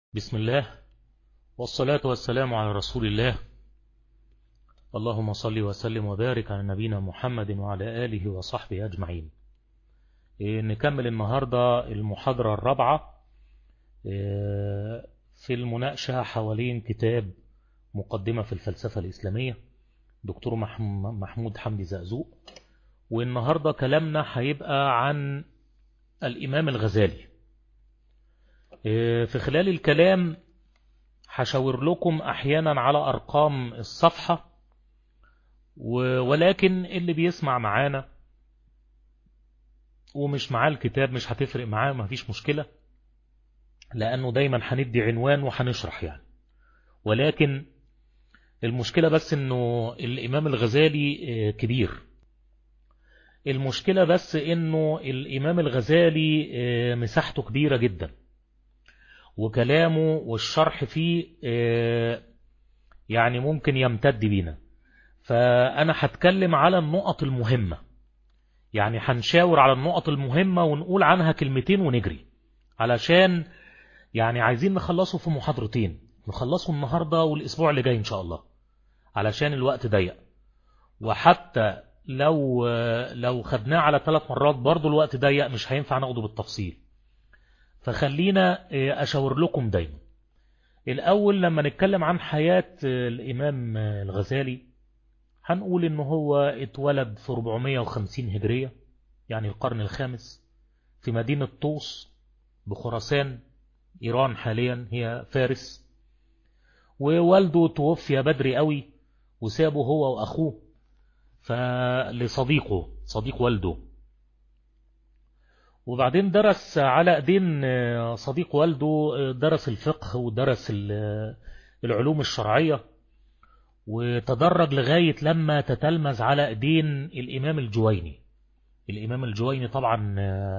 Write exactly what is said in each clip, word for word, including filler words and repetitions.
بسم الله والصلاة والسلام على رسول الله. اللهم صل وسلم وبارك على نبينا محمد وعلى آله وصحبه أجمعين. نكمل النهاردة المحاضرة الرابعة في المناقشة حوالين كتاب مقدمة في الفلسفة الإسلامية دكتور محمود حمدي زقزوق. والنهاردة كلامنا هيبقى عن الإمام الغزالي. في خلال الكلام هشاور لكم أحيانا على أرقام الصفحة، ولكن اللي بيسمع معانا ومش معاه الكتاب مش هتفرق معاه، مفيش مشكلة، لأنه دايما هندي عنوان وهنشرح يعني. ولكن المشكلة بس أنه الإمام الغزالي كبير. المشكلة بس أنه الإمام الغزالي مساحته كبيرة جدا، وكلامه والشرح فيه يعني ممكن يمتد بينا. فأنا هتكلم على النقط المهمة، يعني هنشاور على النقط المهمة ونقول عنها كلمتين ونجري، علشان يعني عايزين نخلصه في محاضرتين، نخلصه النهاردة والأسبوع اللي جاي إن شاء الله، علشان الوقت ضيق. وحتى لو لو خدناه على ثلاث مرات برضو الوقت ضيق، مش هينفع ناخده بالتفصيل. فخلينا أشاور لكم دايما. الأول لما نتكلم عن حياة الإمام الغزالي هنقول إنه هو اتولد في أربعمائة وخمسين هجرية، يعني القرن الخامس، في مدينة طوس بخراسان، إيران حاليا هي فارس. ووالده توفي بدري قوي وسابه هو وأخوه فلصديقه صديق والده. وبعدين درس على ايدين صديق والده، درس الفقه ودرس العلوم الشرعية، وتدرج لغاية لما تتلمذ على ايدين الإمام الجويني. الإمام الجويني طبعا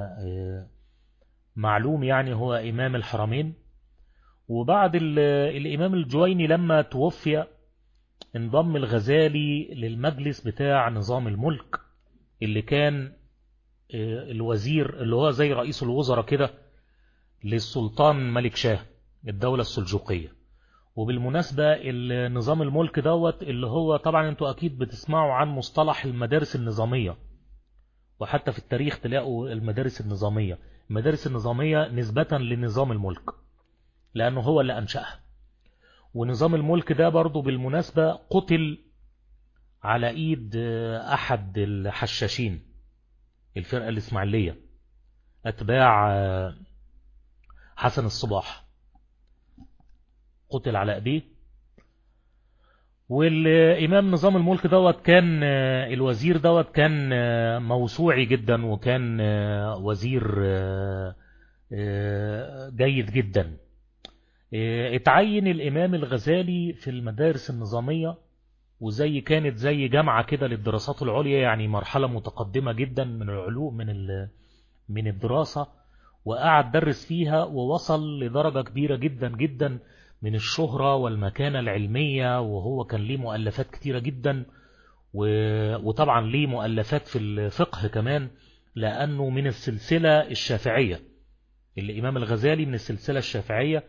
معلوم يعني هو إمام الحرمين. وبعد الإمام الجويني لما توفي انضم الغزالي للمجلس بتاع نظام الملك، اللي كان الوزير اللي هو زي رئيس الوزراء كده للسلطان ملك شاه الدولة السلجوقية. وبالمناسبة النظام الملك دوت اللي هو طبعا انتوا اكيد بتسمعوا عن مصطلح المدارس النظامية، وحتى في التاريخ تلاقوا المدارس النظامية. المدارس النظامية نسبة لنظام الملك لأنه هو اللي أنشأها. ونظام الملك ده برضو بالمناسبة قتل على ايد احد الحشاشين، الفرقة الاسماعيلية، اتباع حسن الصباح، قتل على ايديه. والامام نظام الملك دوت كان الوزير دوت كان موسوعي جدا، وكان وزير جيد جدا. اتعين الامام الغزالي في المدارس النظامية، وزي كانت زي جامعة كده للدراسات العليا، يعني مرحلة متقدمة جدا من العلوم من من الدراسة. وقعد درس فيها ووصل لدرجة كبيرة جدا جدا من الشهرة والمكانة العلمية. وهو كان ليه مؤلفات كتيرة جدا، وطبعا ليه مؤلفات في الفقه كمان، لأنه من السلسلة الشافعية. الإمام الغزالي من السلسلة الشافعية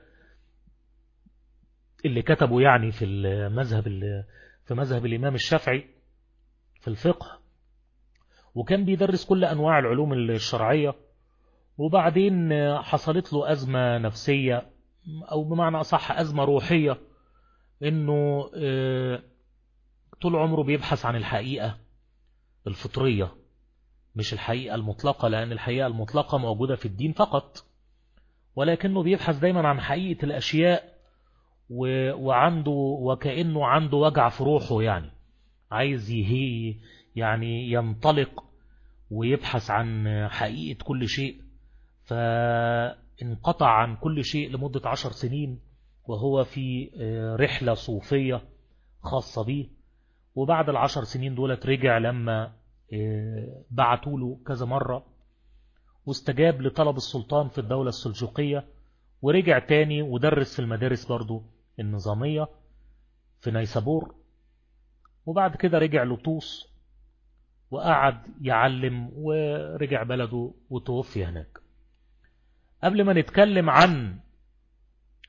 اللي كتبوا يعني في المذهب في مذهب الإمام الشافعي في الفقه. وكان بيدرس كل أنواع العلوم الشرعية. وبعدين حصلت له أزمة نفسية، أو بمعنى أصح أزمة روحية، إنه طول عمره بيبحث عن الحقيقة الفطرية، مش الحقيقة المطلقة، لأن الحقيقة المطلقة موجودة في الدين فقط، ولكنه بيبحث دايما عن حقيقة الأشياء. وعنده وكأنه عنده وجع في روحه، يعني عايز يهي يعني ينطلق ويبحث عن حقيقة كل شيء. فانقطع عن كل شيء لمدة عشر سنين وهو في رحلة صوفية خاصة به. وبعد العشر سنين دولت رجع لما بعتوا له كذا مرة، واستجاب لطلب السلطان في الدولة السلجوقية، ورجع تاني ودرس في المدارس برضو النظامية في نيسابور. وبعد كده رجع لطوس وقعد يعلم، ورجع بلده وتوفي هناك. قبل ما نتكلم عن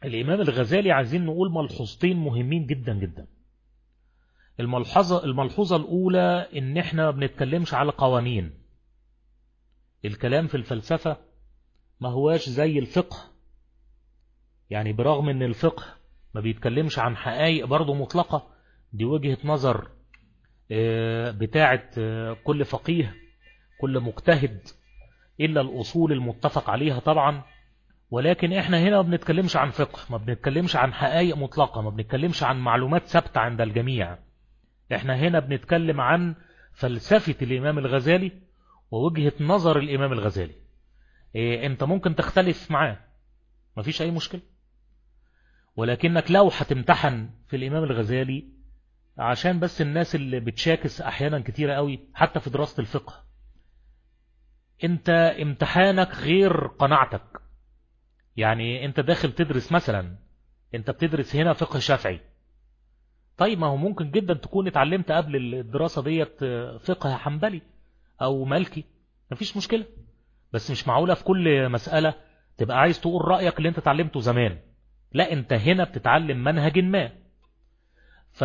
الإمام الغزالي عايزين نقول ملحوظتين مهمين جدا جدا. الملحوظة الملحوظة الأولى إن إحنا ما بنتكلمش على قوانين. الكلام في الفلسفة ما هواش زي الفقه، يعني برغم إن الفقه ما بيتكلمش عن حقائق برضو مطلقة، دي وجهة نظر بتاعة كل فقيه كل مجتهد إلا الأصول المتفق عليها طبعا. ولكن إحنا هنا ما بنتكلمش عن فقه، ما بنتكلمش عن حقائق مطلقة، ما بنتكلمش عن معلومات ثابتة عند الجميع. إحنا هنا بنتكلم عن فلسفة الإمام الغزالي ووجهة نظر الإمام الغزالي. إيه أنت ممكن تختلف معاه، ما فيش أي مشكلة، ولكنك لو هتمتحن في الإمام الغزالي، عشان بس الناس اللي بتشاكس أحيانا كتيرة قوي حتى في دراسة الفقه، أنت امتحانك غير قناعتك. يعني أنت داخل تدرس مثلا، أنت بتدرس هنا فقه شافعي، طيب ما هو ممكن جدا تكون اتعلمت قبل الدراسة ديت فقه حنبلي أو مالكي، مفيش مشكلة. بس مش معقولة في كل مسألة تبقى عايز تقول رأيك اللي أنت اتعلمته زمان، لا، أنت هنا بتتعلم منهج ما. ف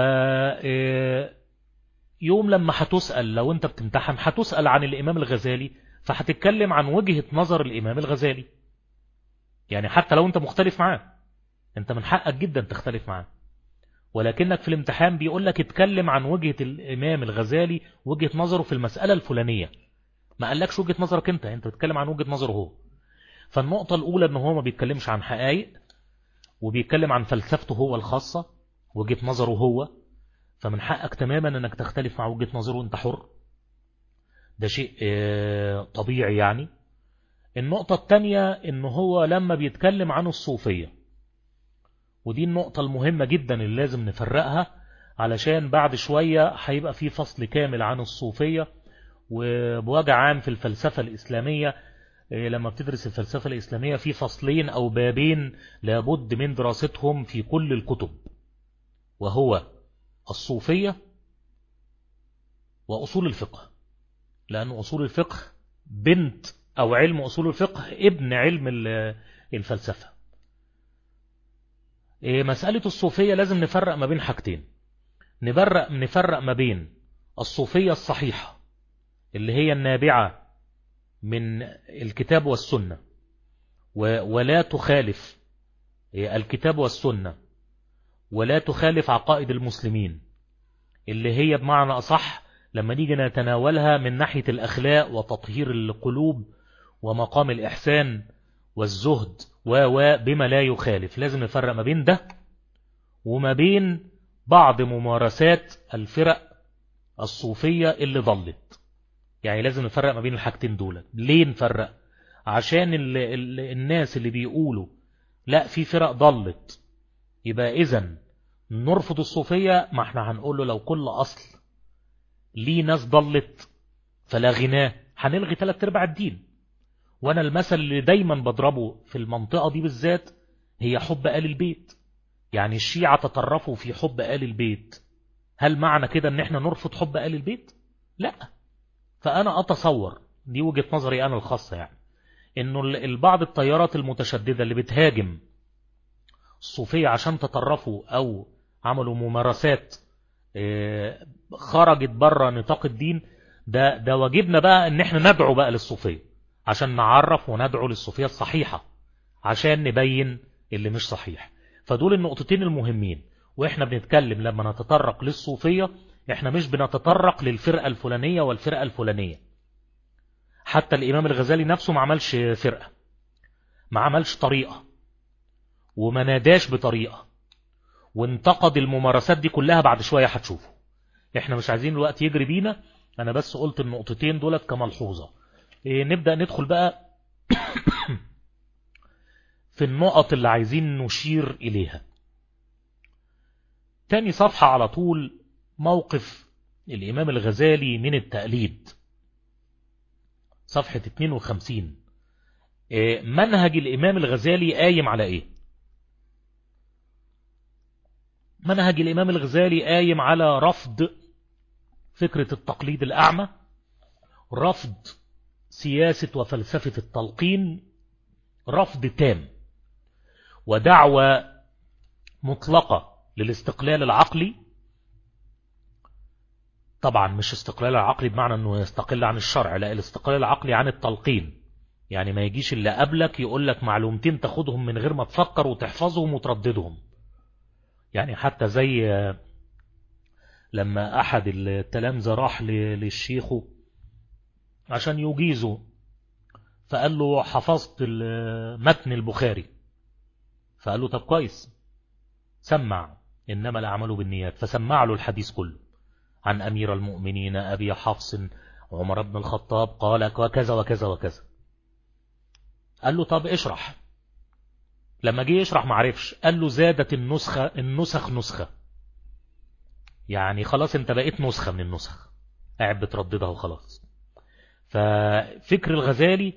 يوم لما هتسأل، لو أنت بتمتحن هتسأل عن الإمام الغزالي، فهتتكلم عن وجهة نظر الإمام الغزالي. يعني حتى لو أنت مختلف معاه، أنت من حقك جدا تختلف معاه، ولكنك في الامتحان بيقول لك اتكلم عن وجهة الإمام الغزالي، وجهة نظره في المسألة الفلانية. ما قالكش وجهة نظرك أنت، أنت بتتكلم عن وجهة نظره هو. فالنقطة الأولى أنه هو ما بيتكلمش عن حقائق، وبيتكلم عن فلسفته هو الخاصة، وجهة نظره هو. فمن حقك تماما أنك تختلف مع وجهة نظره، أنت حر، ده شيء طبيعي يعني. النقطة الثانية أنه هو لما بيتكلم عن الصوفية، ودي النقطة المهمة جدا اللي لازم نفرقها، علشان بعد شوية هيبقى في فصل كامل عن الصوفية. وبوجه عام في الفلسفة الإسلامية، لما بتدرس الفلسفة الإسلامية في فصلين أو بابين لابد من دراستهم في كل الكتب، وهو الصوفية وأصول الفقه. لأن أصول الفقه بنت، أو علم أصول الفقه ابن علم الفلسفة. مسألة الصوفية لازم نفرق ما بين حاجتين. نفرق, نفرق ما بين الصوفية الصحيحة اللي هي النابعة من الكتاب والسنة ولا تخالف الكتاب والسنة ولا تخالف عقائد المسلمين، اللي هي بمعنى أصح لما نيجي نتناولها من ناحية الأخلاق وتطهير القلوب ومقام الإحسان والزهد وبما لا يخالف. لازم نفرق ما بين ده وما بين بعض ممارسات الفرق الصوفية اللي ضلت. يعني لازم نفرق ما بين الحاجتين دول. ليه نفرق؟ عشان ال ال الناس اللي بيقولوا لا في فرق ضلت يبقى إذن نرفض الصوفية، ما احنا هنقول له لو كل أصل ليه ناس ضلت فلا غناه، هنلغي ثلاث ارباع الدين. وانا المثل اللي دايما بضربه في المنطقة دي بالذات هي حب آل البيت. يعني الشيعة تطرفوا في حب آل البيت، هل معنى كده ان احنا نرفض حب آل البيت؟ لا. فانا اتصور، دي وجهة نظري انا الخاصة، يعني انه البعض التيارات المتشددة اللي بتهاجم الصوفية عشان تطرفوا او عملوا ممارسات خرجت بره نطاق الدين، ده ده واجبنا بقى ان احنا ندعو بقى للصوفية عشان نعرف وندعو للصوفية الصحيحة عشان نبين اللي مش صحيح. فدول النقطتين المهمين. واحنا بنتكلم لما نتطرق للصوفية احنا مش بنتطرق للفرقة الفلانية والفرقة الفلانية. حتى الامام الغزالي نفسه ما عملش فرقة، ما عملش طريقة، وما ناداش بطريقة، وانتقد الممارسات دي كلها. بعد شوية هتشوفوا. احنا مش عايزين الوقت يجري بينا، انا بس قلت النقطتين دولت كملحوظة. إيه نبدأ ندخل بقى في النقط اللي عايزين نشير إليها. تاني صفحة على طول، موقف الإمام الغزالي من التقليد، صفحة اتنين وخمسين. إيه منهج الإمام الغزالي قايم على إيه؟ منهج الإمام الغزالي قايم على رفض فكرة التقليد الأعمى، رفض سياسة وفلسفة التلقين، رفض تام، ودعوة مطلقة للاستقلال العقلي، طبعا مش استقلال العقلي بمعنى أنه يستقل عن الشرع، لا، الاستقلال العقلي عن التلقين، يعني ما يجيش اللي قبلك يقول لك معلومتين تاخدهم من غير ما تفكر وتحفظهم وترددهم. يعني حتى زي لما أحد التلامذة راح للشيخ عشان يجيزه، فقال له حفظت متن البخاري، فقال له طب كويس، سمع إنما الأعمال بالنيات، فسمع له الحديث كله عن أمير المؤمنين أبي حفص عمر بن الخطاب قال وكذا وكذا وكذا. قال له طب اشرح. لما جه يشرح معرفش، قال له زادت النسخة النسخ نسخة، يعني خلاص انت بقيت نسخة من النسخ قاعد بترددها وخلاص. ففكر الغزالي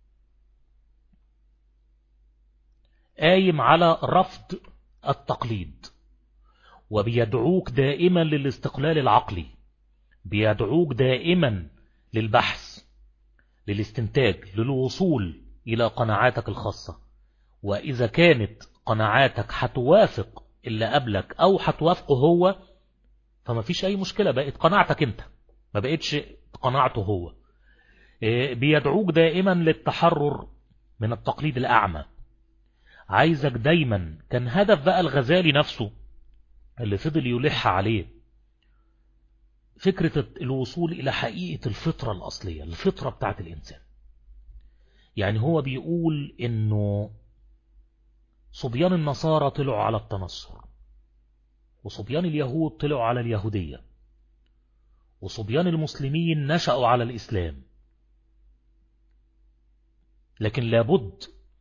قايم على رفض التقليد، وبيدعوك دائما للاستقلال العقلي، بيدعوك دائما للبحث، للاستنتاج، للوصول إلى قناعاتك الخاصة. وإذا كانت قناعاتك هتوافق اللي قبلك أو هتوافقه هو، فما فيش أي مشكلة، بقت قناعتك أنت، ما بقتش قناعته هو. بيدعوك دائما للتحرر من التقليد الأعمى. عايزك دايما، كان هدف بقى الغزالي نفسه اللي فضل يلح عليه فكرة الوصول إلى حقيقة الفطرة الأصلية، الفطرة بتاعت الإنسان. يعني هو بيقول إنه صبيان النصارى طلعوا على التنصر، وصبيان اليهود طلعوا على اليهودية، وصبيان المسلمين نشأوا على الإسلام. لكن لابد،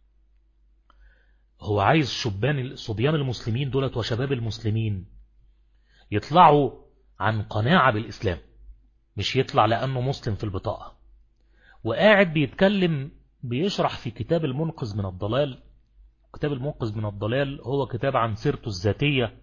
هو عايز شبان صبيان المسلمين دولت وشباب المسلمين يطلعوا عن قناعة بالإسلام، مش يطلع لأنه مسلم في البطاقة. وقاعد بيتكلم، بيشرح في كتاب المنقذ من الضلال. كتاب المنقذ من الضلال هو كتاب عن سيرته الذاتية،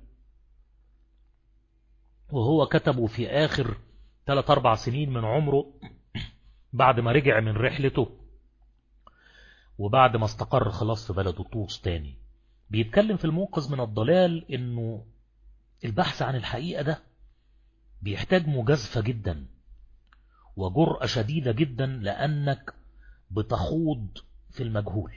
وهو كتبه في آخر ثلاث أربع سنين من عمره بعد ما رجع من رحلته وبعد ما استقر خلاص في بلده طوس تاني. بيتكلم في المنقذ من الضلال إنه البحث عن الحقيقة ده بيحتاج مجازفة جدا وجرأة شديدة جدا، لأنك بتخوض في المجهول.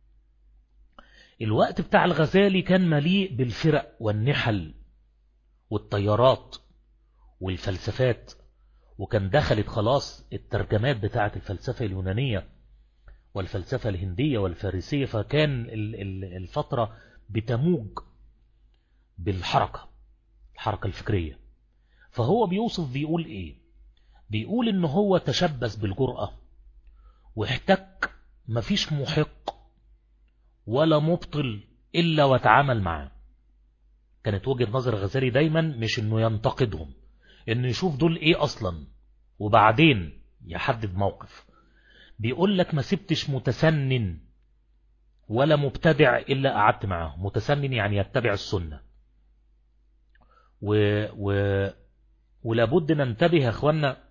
الوقت بتاع الغزالي كان مليء بالفرق والنحل والطيارات والفلسفات، وكان دخلت خلاص الترجمات بتاعة الفلسفة اليونانية والفلسفة الهندية والفارسية، فكان الفترة بتموج بالحركة، الحركة الفكرية. فهو بيوصف، بيقول ايه؟ بيقول ان هو تشبث بالجرأة واحتك، مفيش محق ولا مبطل إلا وتعامل معاه. كانت وجهة نظر غزالي دايما مش انه ينتقدهم، انه يشوف دول ايه اصلا وبعدين يحدد موقف. بيقول لك ما سبتش متسنن ولا مبتدع إلا قعدت معاه. متسنن يعني يتبع السنة. و... و... ولابد ننتبه يا اخوانا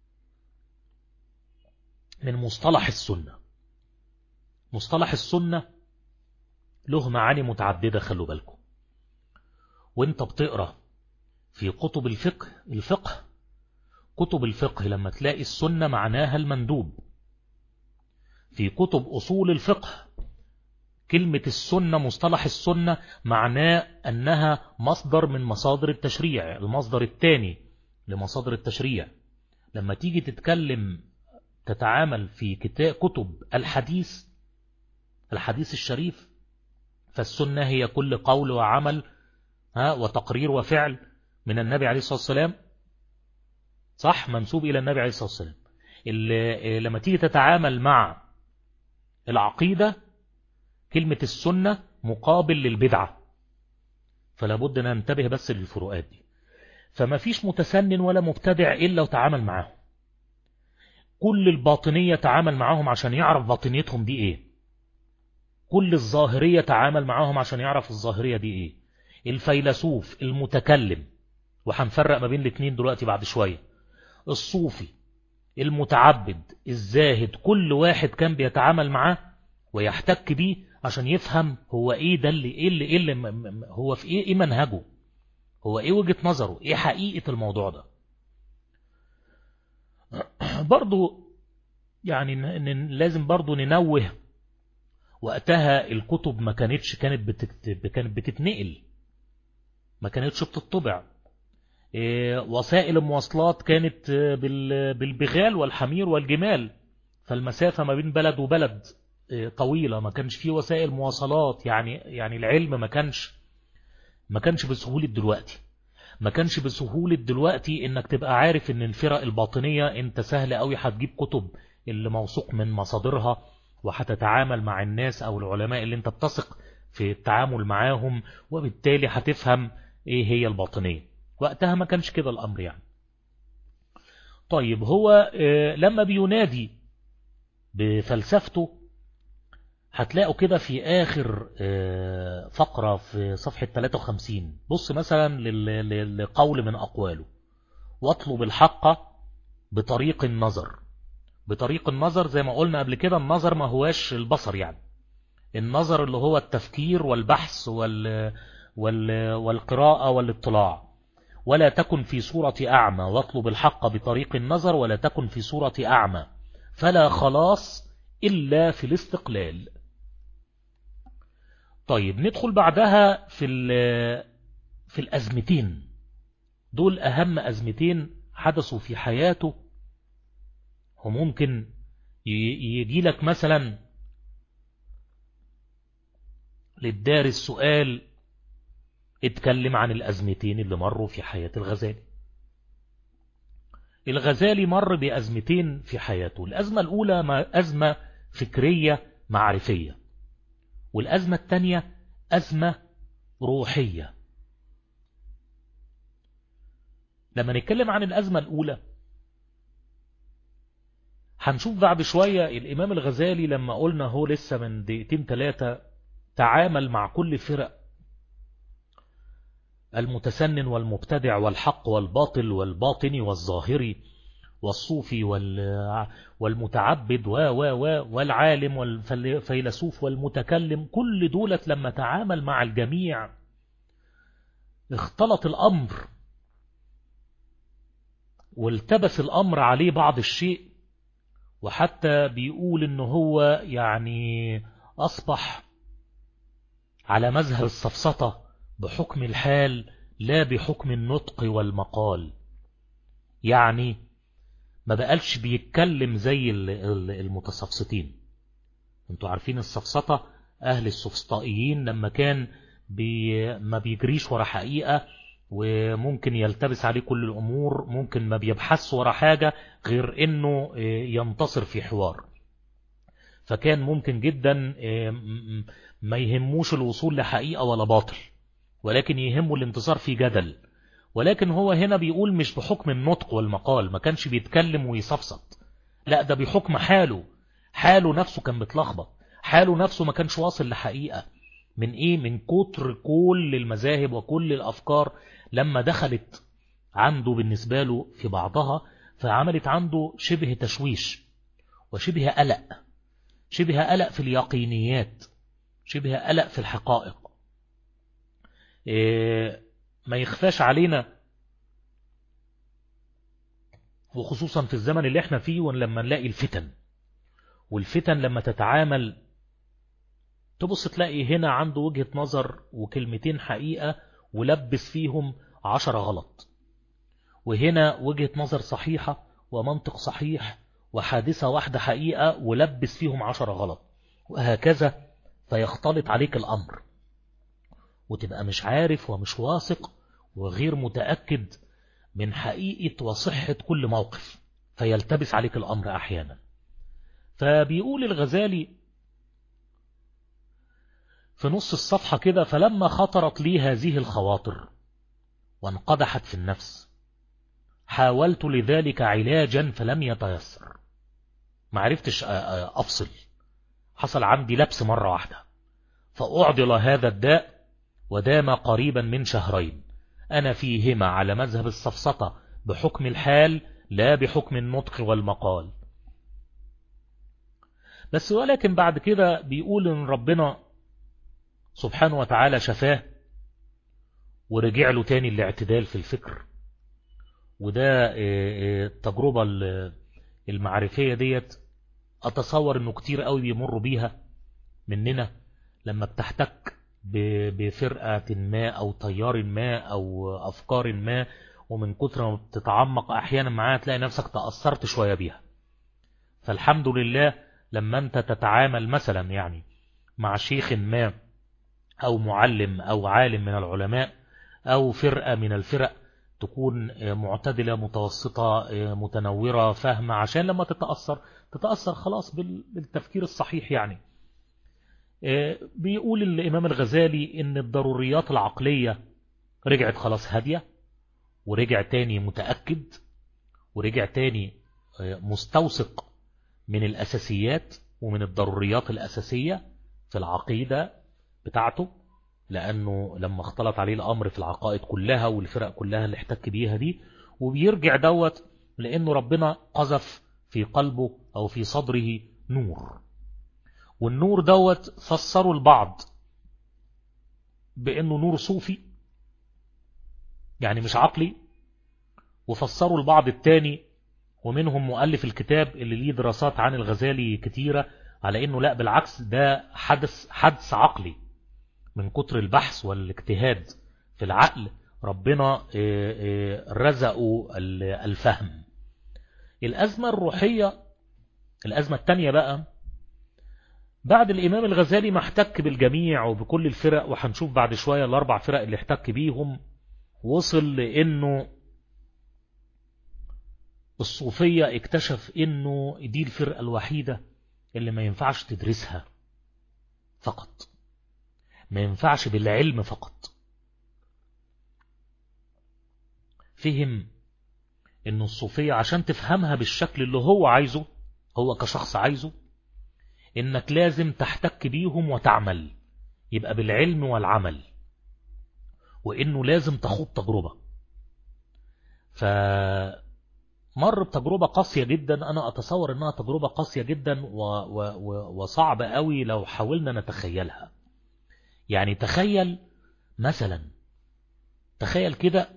من مصطلح السنة. مصطلح السنة له معاني متعددة، خلوا بالكم. وانت بتقرأ في كتب الفقه الفقه كتب الفقه لما تلاقي السنة معناها المندوب. في كتب أصول الفقه كلمة السنة، مصطلح السنة معناه أنها مصدر من مصادر التشريع، المصدر الثاني لمصادر التشريع. لما تيجي تتكلم تتعامل في كتب الحديث الحديث الشريف، فالسنة هي كل قول وعمل ها وتقرير وفعل من النبي عليه الصلاة والسلام، صح، منسوب إلى النبي عليه الصلاة والسلام. اللي لما تيجي تتعامل مع العقيدة، كلمة السنة مقابل للبدعة، فلا بد أن ننتبه بس للفروقات دي. فما فيش متسنن ولا مبتدع إلا وتعامل معاهم. كل الباطنية تعامل معاهم عشان يعرف باطنيتهم دي إيه. كل الظاهرية تعامل معاهم عشان يعرف الظاهرية دي إيه. الفيلسوف المتكلم، وحنفرق ما بين الاثنين دلوقتي بعد شوية، الصوفي المتعبد الزاهد، كل واحد كان بيتعامل معاه ويحتك بيه عشان يفهم هو ايه ده اللي ايه اللي, إيه اللي هو في ايه, إيه منهجه، هو ايه وجهة نظره، ايه حقيقة الموضوع ده. برضو يعني لازم برضو ننوه، وقتها الكتب ما كانتش كانت بتكتب كانت بتتنقل، ما كانتش بتطبع. وسائل المواصلات كانت بالبغال والحمير والجمال، فالمسافة ما بين بلد وبلد طويلة، ما كانش فيه وسائل مواصلات. يعني يعني العلم ما كانش ما كانش بسهولة دلوقتي، ما كانش بسهولة دلوقتي انك تبقى عارف ان الفرق الباطنية انت سهل قوي هتجيب كتب اللي موثوق من مصادرها، وهتتعامل مع الناس او العلماء اللي انت بتثق في التعامل معاهم، وبالتالي هتفهم ايه هي الباطنية. وقتها ما كانش كده الامر يعني. طيب هو لما بينادي بفلسفته هتلاقوا كده في آخر فقرة في صفحة ثلاثة وخمسين، بص مثلا لقول من أقواله: واطلب الحق بطريق النظر. بطريق النظر زي ما قلنا قبل كده، النظر ما هواش البصر، يعني النظر اللي هو التفكير والبحث وال وال والقراءة والاطلاع. ولا تكن في صورة أعمى، واطلب الحق بطريق النظر ولا تكن في صورة أعمى، فلا خلاص إلا في الاستقلال. طيب ندخل بعدها في في الأزمتين دول، أهم أزمتين حدثوا في حياته. وممكن يجي لك مثلا للدار السؤال: اتكلم عن الأزمتين اللي مروا في حياة الغزالي. الغزالي مر بأزمتين في حياته. الأزمة الأولى أزمة فكرية معرفية، والأزمة الثانية أزمة روحية. لما نتكلم عن الأزمة الأولى هنشوف بعد شوية الإمام الغزالي لما قلنا هو لسه من دقيقتين ثلاثة تعامل مع كل فرق المتسنن والمبتدع والحق والباطل والباطني والظاهري والصوفي والمتعبد و و و والعالم والفيلسوف والمتكلم. كل دولت لما تعامل مع الجميع اختلط الأمر والتبس الأمر عليه بعض الشيء، وحتى بيقول إنه هو يعني أصبح على مذهب السفسطة بحكم الحال لا بحكم النطق والمقال. يعني ما بقالش بيتكلم زي المتسفسطين. انتوا عارفين السفسطة، أهل السفسطائيين لما كان بي ما بيجريش ورا حقيقة، وممكن يلتبس عليه كل الأمور، ممكن ما بيبحث ورا حاجة غير إنه ينتصر في حوار. فكان ممكن جدا ما يهموش الوصول لحقيقة ولا باطل، ولكن يهمه الانتصار في جدل. ولكن هو هنا بيقول مش بحكم النطق والمقال، ما كانش بيتكلم ويصفصط، لا ده بحكم حاله. حاله نفسه كان متلخبط، حاله نفسه ما كانش واصل لحقيقة. من ايه؟ من كتر كل المذاهب وكل الافكار لما دخلت عنده بالنسبة له في بعضها، فعملت عنده شبه تشويش وشبه قلق، شبه قلق في اليقينيات، شبه قلق في الحقائق. إيه ما يخفاش علينا، وخصوصا في الزمن اللي احنا فيه، ولما نلاقي الفتن، والفتن لما تتعامل تبص تلاقي هنا عنده وجهة نظر وكلمتين حقيقة ولبس فيهم عشرة غلط، وهنا وجهة نظر صحيحة ومنطق صحيح وحادثة واحدة حقيقة ولبس فيهم عشرة غلط، وهكذا. فيختلط عليك الأمر وتبقى مش عارف ومش واثق وغير متأكد من حقيقة وصحة كل موقف، فيلتبس عليك الأمر أحيانا. فبيقول الغزالي في نص الصفحة كده: فلما خطرت لي هذه الخواطر وانقدحت في النفس حاولت لذلك علاجا فلم يتيسر. ما عرفتش أفصل، حصل عندي لبس مرة واحدة، فأعضل هذا الداء ودام قريبا من شهرين أنا فيهما على مذهب السفسطة بحكم الحال لا بحكم النطق والمقال. بس ولكن بعد كده بيقول إن ربنا سبحانه وتعالى شفاه ورجع له تاني الاعتدال في الفكر. وده التجربة المعرفية ديت أتصور أنه كتير قوي بيمروا بيها مننا لما بتحتك بفرقة ما أو تيار ما أو أفكار ما، ومن كتر ما بتتعمق أحيانا معاها تلاقي نفسك تأثرت شوية بيها. فالحمد لله لما أنت تتعامل مثلا يعني مع شيخ ما أو معلم أو عالم من العلماء أو فرقة من الفرق تكون معتدلة متوسطة متنورة فاهمة، عشان لما تتأثر تتأثر خلاص بالتفكير الصحيح. يعني بيقول الإمام الغزالي إن الضروريات العقلية رجعت خلاص هادية، ورجع تاني متأكد، ورجع تاني مستوثق من الأساسيات ومن الضروريات الأساسية في العقيدة بتاعته، لأنه لما اختلط عليه الأمر في العقائد كلها والفرق كلها اللي احتك بيها دي، وبيرجع دوت لأنه ربنا قذف في قلبه أو في صدره نور، والنور دوت فسروا البعض بأنه نور صوفي يعني مش عقلي، وفسروا البعض التاني ومنهم مؤلف الكتاب اللي ليه دراسات عن الغزالي كتيرة على أنه لا بالعكس ده حدث حدث عقلي من كتر البحث والاجتهاد في العقل، ربنا رزقوا الفهم. الأزمة الروحية، الأزمة التانية بقى بعد الإمام الغزالي ما احتك بالجميع وبكل الفرق، وحنشوف بعد شوية الأربع فرق اللي احتك بيهم، وصل لأنه الصوفية اكتشف أنه دي الفرقة الوحيدة اللي ما ينفعش تدرسها فقط، ما ينفعش بالعلم فقط. فهم أنه الصوفية عشان تفهمها بالشكل اللي هو عايزه، هو كشخص عايزه، إنك لازم تحتك بيهم وتعمل، يبقى بالعلم والعمل، وإنه لازم تخوض تجربة. فمر بتجربة قاسية جدا، أنا أتصور أنها تجربة قاسية جدا و... و... و... وصعبة قوي لو حاولنا نتخيلها. يعني تخيل مثلا، تخيل كده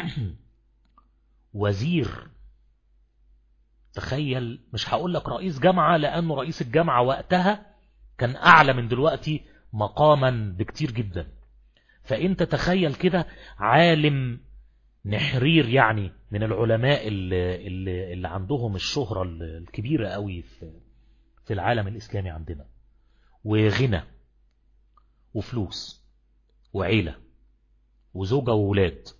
وزير، تخيل مش هقول لك رئيس جامعة لأنه رئيس الجامعة وقتها كان أعلى من دلوقتي مقاما بكتير جدا، فأنت تخيل كده عالم نحرير يعني من العلماء اللي, اللي, اللي عندهم الشهرة الكبيرة قوي في, في العالم الإسلامي عندنا، وغنى وفلوس وعيلة وزوجة وولاد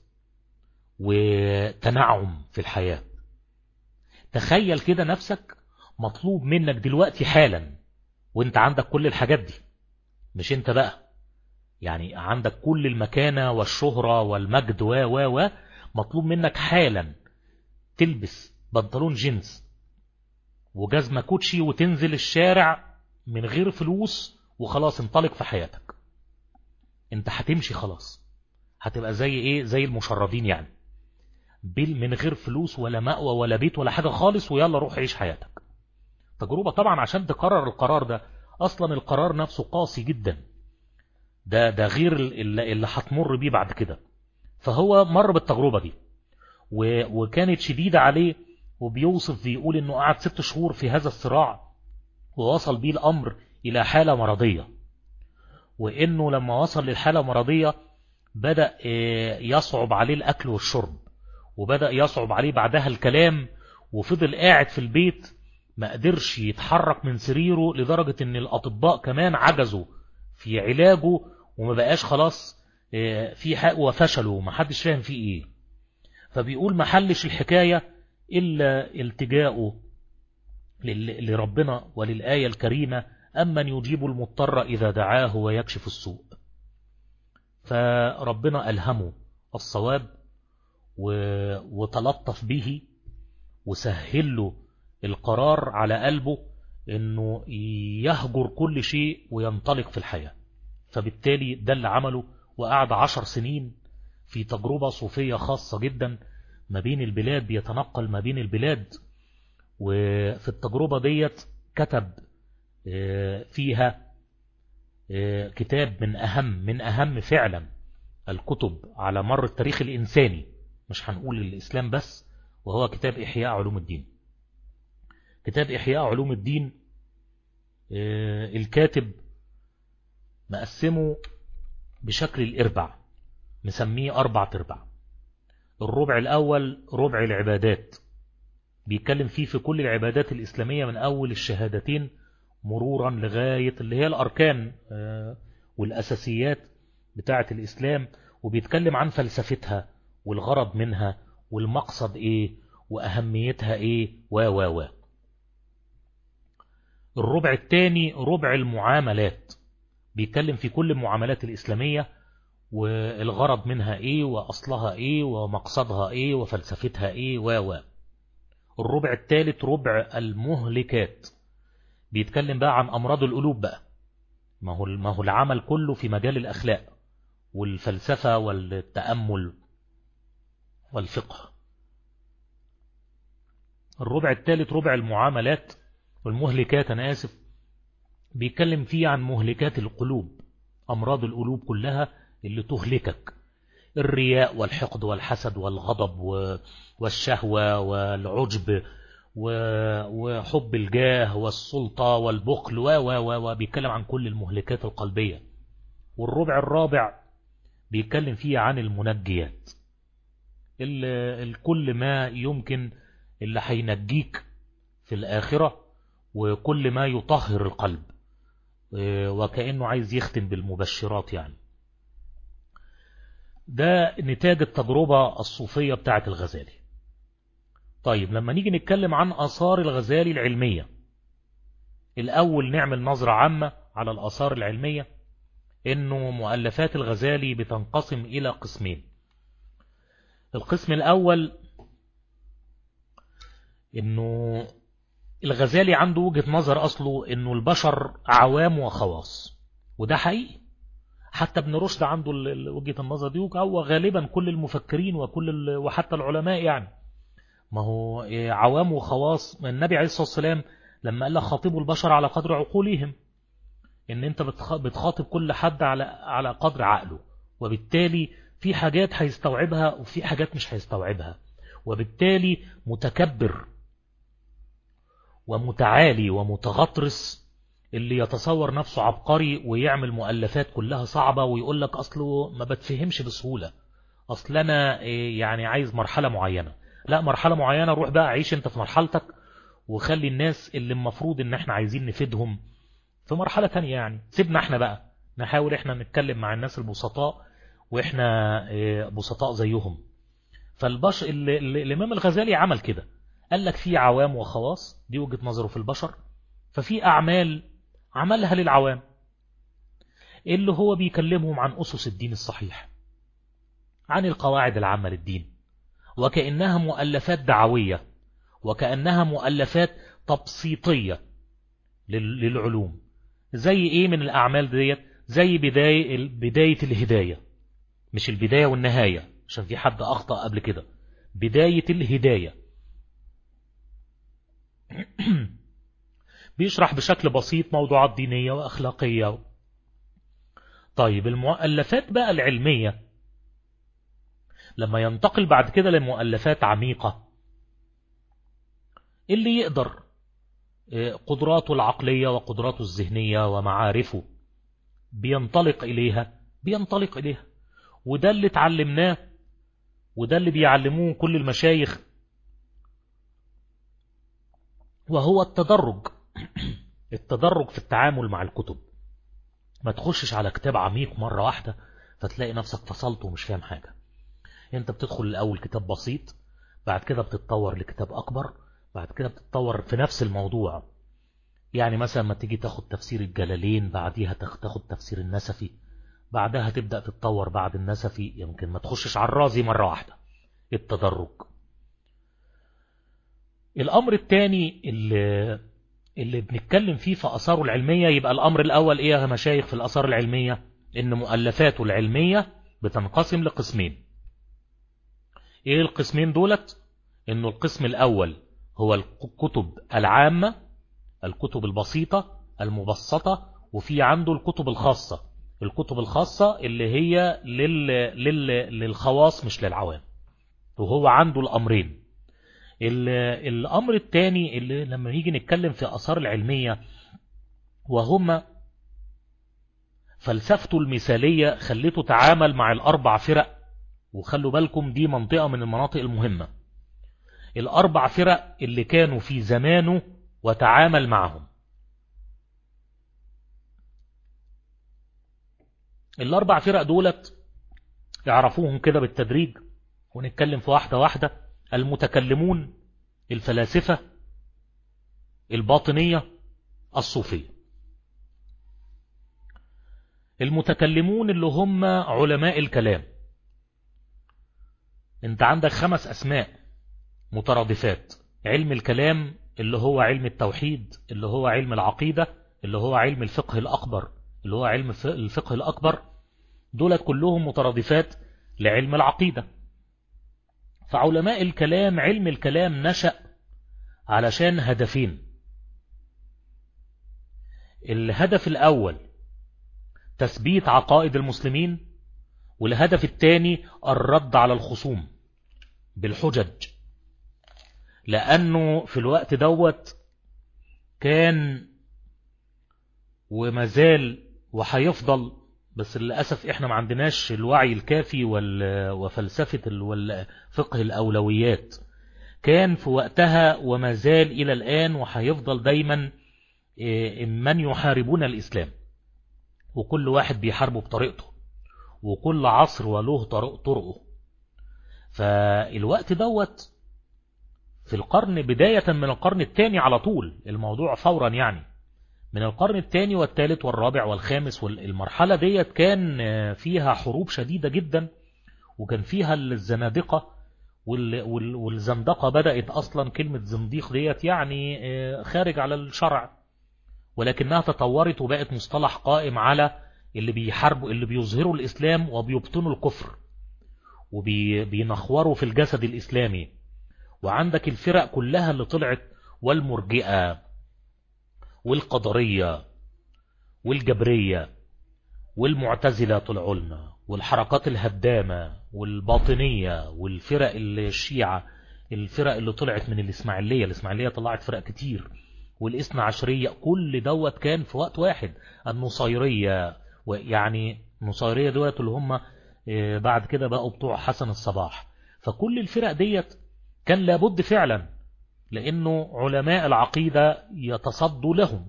وتنعم في الحياة. تخيل كده نفسك مطلوب منك دلوقتي حالا وانت عندك كل الحاجات دي، مش انت بقى يعني عندك كل المكانة والشهرة والمجد و و و مطلوب منك حالا تلبس بنطلون جينز وجزمة كوتشي وتنزل الشارع من غير فلوس وخلاص انطلق في حياتك. انت هتمشي خلاص، هتبقى زي ايه، زي المشردين يعني، من غير فلوس ولا مأوى ولا بيت ولا حاجة خالص، ويلا روح عيش حياتك. تجربة طبعا عشان تقرر القرار ده، اصلا القرار نفسه قاسي جدا، ده ده غير اللي, اللي هتمر بيه بعد كده. فهو مر بالتجربة دي وكانت شديدة عليه، وبيوصف بيقول انه قعد ست شهور في هذا الصراع، ووصل بيه الامر الى حالة مرضية، وانه لما وصل للحالة المرضية بدأ يصعب عليه الاكل والشرب، وبدأ يصعب عليه بعدها الكلام، وفضل قاعد في البيت ما قدرش يتحرك من سريره، لدرجة ان الاطباء كمان عجزوا في علاجه وما بقاش خلاص في حق وفشلوا ما حدش فاهم فيه ايه. فبيقول ما حلش الحكاية إلا التجاؤه لربنا وللآية الكريمة أمن يجيب المضطر إذا دعاه ويكشف السوء. فربنا ألهمه الصواب وتلطف به وسهل له القرار على قلبه انه يهجر كل شيء وينطلق في الحياة. فبالتالي ده اللي عمله، وقعد عشر سنين في تجربة صوفية خاصة جدا ما بين البلاد، بيتنقل ما بين البلاد. وفي التجربة ديت كتب فيها كتاب من أهم من أهم فعلا الكتب على مر التاريخ الإنساني، مش هنقول الإسلام بس، وهو كتاب إحياء علوم الدين. كتاب إحياء علوم الدين الكاتب مقسمه بشكل الإربع، مسميه أربع تربع. الربع الأول ربع العبادات، بيتكلم فيه في كل العبادات الإسلامية من أول الشهادتين مرورا لغاية اللي هي الأركان والأساسيات بتاعة الإسلام، وبيتكلم عن فلسفتها والغرض منها والمقصد إيه وأهميتها إيه و و و الربع الثاني ربع المعاملات، بيتكلم في كل المعاملات الإسلامية والغرض منها إيه وأصلها إيه ومقصدها إيه وفلسفتها إيه و و الربع الثالث ربع المهلكات، بيتكلم بقى عن أمراض القلوب بقى، ما هو ما هو العمل كله في مجال الأخلاق والفلسفة والتأمل والفقه. الربع الثالث ربع المعاملات والمهلكات، أنا آسف، بيتكلم فيه عن مهلكات القلوب، أمراض القلوب كلها اللي تهلكك، الرياء والحقد والحسد والغضب والشهوة والعجب وحب الجاه والسلطة والبخل و و و بيتكلم عن كل المهلكات القلبية. والربع الرابع بيتكلم فيه عن المنجيات، الكل ما يمكن اللي هينجيك في الآخرة وكل ما يطهر القلب، وكأنه عايز يختم بالمبشرات يعني. ده نتاج التجربة الصوفية بتاعة الغزالي. طيب لما نيجي نتكلم عن آثار الغزالي العلمية، الأول نعمل نظرة عامة على الآثار العلمية، إنه مؤلفات الغزالي بتنقسم إلى قسمين. القسم الأول إنه الغزالي عنده وجهة نظر أصله إنه البشر عوام وخواص، وده حقيقي. حتى ابن رشد عنده وجهة النظر دي، وهو غالبا كل المفكرين وكل وحتى العلماء يعني. ما هو عوام وخواص، النبي عليه الصلاة والسلام لما قال لك خاطبوا البشر على قدر عقولهم، ان انت بتخاطب كل حد على على قدر عقله، وبالتالي في حاجات هيستوعبها وفي حاجات مش هيستوعبها، وبالتالي متكبر ومتعالي ومتغطرس اللي يتصور نفسه عبقري ويعمل مؤلفات كلها صعبة ويقول لك أصله ما بتفهمش بسهولة، أصل أنا يعني عايز مرحلة معينة. لا، مرحلة معينة روح بقى عيش انت في مرحلتك، وخلي الناس اللي المفروض ان احنا عايزين نفيدهم في مرحلة تانية يعني. سيبنا احنا بقى نحاول احنا نتكلم مع الناس البسطاء واحنا بسطاء زيهم. فالبشر الامام الغزالي عمل كده، قال لك في عوام وخواص، دي وجهة نظره في البشر. ففي اعمال عملها للعوام اللي هو بيكلمهم عن اسس الدين الصحيح، عن القواعد العامة للدين، وكأنها مؤلفات دعوية، وكأنها مؤلفات تبسيطية للعلوم. زي ايه من الاعمال ديت؟ زي بداية, بداية الهداية، مش البداية والنهاية عشان في حد اخطأ قبل كده، بداية الهداية. بيشرح بشكل بسيط موضوعات دينية واخلاقية. طيب المؤلفات بقى العلمية لما ينتقل بعد كده لمؤلفات عميقة، اللي يقدر قدراته العقلية وقدراته الذهنية ومعارفه بينطلق إليها بينطلق إليها وده اللي تعلمناه، وده اللي بيعلموه كل المشايخ، وهو التدرج. التدرج في التعامل مع الكتب. ما تخشش على كتاب عميق مرة واحدة فتلاقي نفسك فصلت ومش فاهم حاجة. انت بتدخل الأول كتاب بسيط، بعد كده بتتطور لكتاب أكبر، بعد كده بتتطور في نفس الموضوع. يعني مثلا ما تيجي تاخد تفسير الجلالين، بعديها تاخد تفسير النسفي، بعدها تبدأ تتطور بعد النسفي، يمكن ما تخشش على الرازي مرة واحدة. التدرج. الأمر الثاني اللي, اللي بنتكلم فيه في أثاره العلمية، يبقى الأمر الأول إيه يا مشايخ في الأثار العلمية؟ إن مؤلفاته العلمية بتنقسم لقسمين. إيه القسمين دولت؟ إنه القسم الأول هو الكتب العامة، الكتب البسيطة المبسطة، وفي عنده الكتب الخاصة. الكتب الخاصة اللي هي لل... لل... للخواص مش للعوام، وهو عنده الأمرين. ال... الأمر الثاني اللي لما نيجي نتكلم في آثار العلمية، وهما فلسفته المثالية خليته تعامل مع الأربع فرق. وخلوا بالكم دي منطقة من المناطق المهمة. الأربع فرق اللي كانوا في زمانه وتعامل معهم. الأربع فرق دولت يعرفوهم كده بالتدريج ونتكلم في واحدة واحدة. المتكلمون، الفلاسفة، الباطنية، الصوفية. المتكلمون اللي هم علماء الكلام. انت عندك خمس أسماء مترادفات: علم الكلام اللي هو علم التوحيد، اللي هو علم العقيدة، اللي هو علم الفقه الأكبر، اللي هو علم الفقه الأكبر. دولت كلهم مترادفات لعلم العقيدة. فعلماء الكلام، علم الكلام نشأ علشان هدفين. الهدف الأول تثبيت عقائد المسلمين، والهدف الثاني الرد على الخصوم بالحجج. لأنه في الوقت دوت كان ومازال وحيفضل، بس للأسف احنا ما عندناش الوعي الكافي وفلسفة فقه الأولويات. كان في وقتها ومازال إلى الآن وحيفضل دايما من يحاربون الإسلام، وكل واحد بيحاربه بطريقته، وكل عصر وله طرقه. فالوقت دوت في القرن بداية من القرن الثاني على طول، الموضوع فورا يعني من القرن الثاني والثالث والرابع والخامس. والمرحلة ديت كان فيها حروب شديدة جدا، وكان فيها الزنادقة والزندقة. بدأت أصلا كلمة زنديق ديت يعني خارج على الشرع، ولكنها تطورت وبقت مصطلح قائم على اللي بيحاربوا، اللي بيظهروا الإسلام وبيبطنوا الكفر وبينخوروا في الجسد الإسلامي. وعندك الفرق كلها اللي طلعت، والمرجئة والقدرية والجبرية والمعتزلة طلعوا لنا، والحركات الهدامة والباطنية والفرق الشيعة، الفرق اللي طلعت من الإسماعيلية. الإسماعيلية طلعت فرق كتير، والإثنى عشرية. كل دوت كان في وقت واحد. النصيرية، ويعني النصيرية دوت اللي هم بعد كده بقوا بتوع حسن الصباح. فكل الفرق ديت كان لابد فعلا، لأنه علماء العقيدة يتصدوا لهم.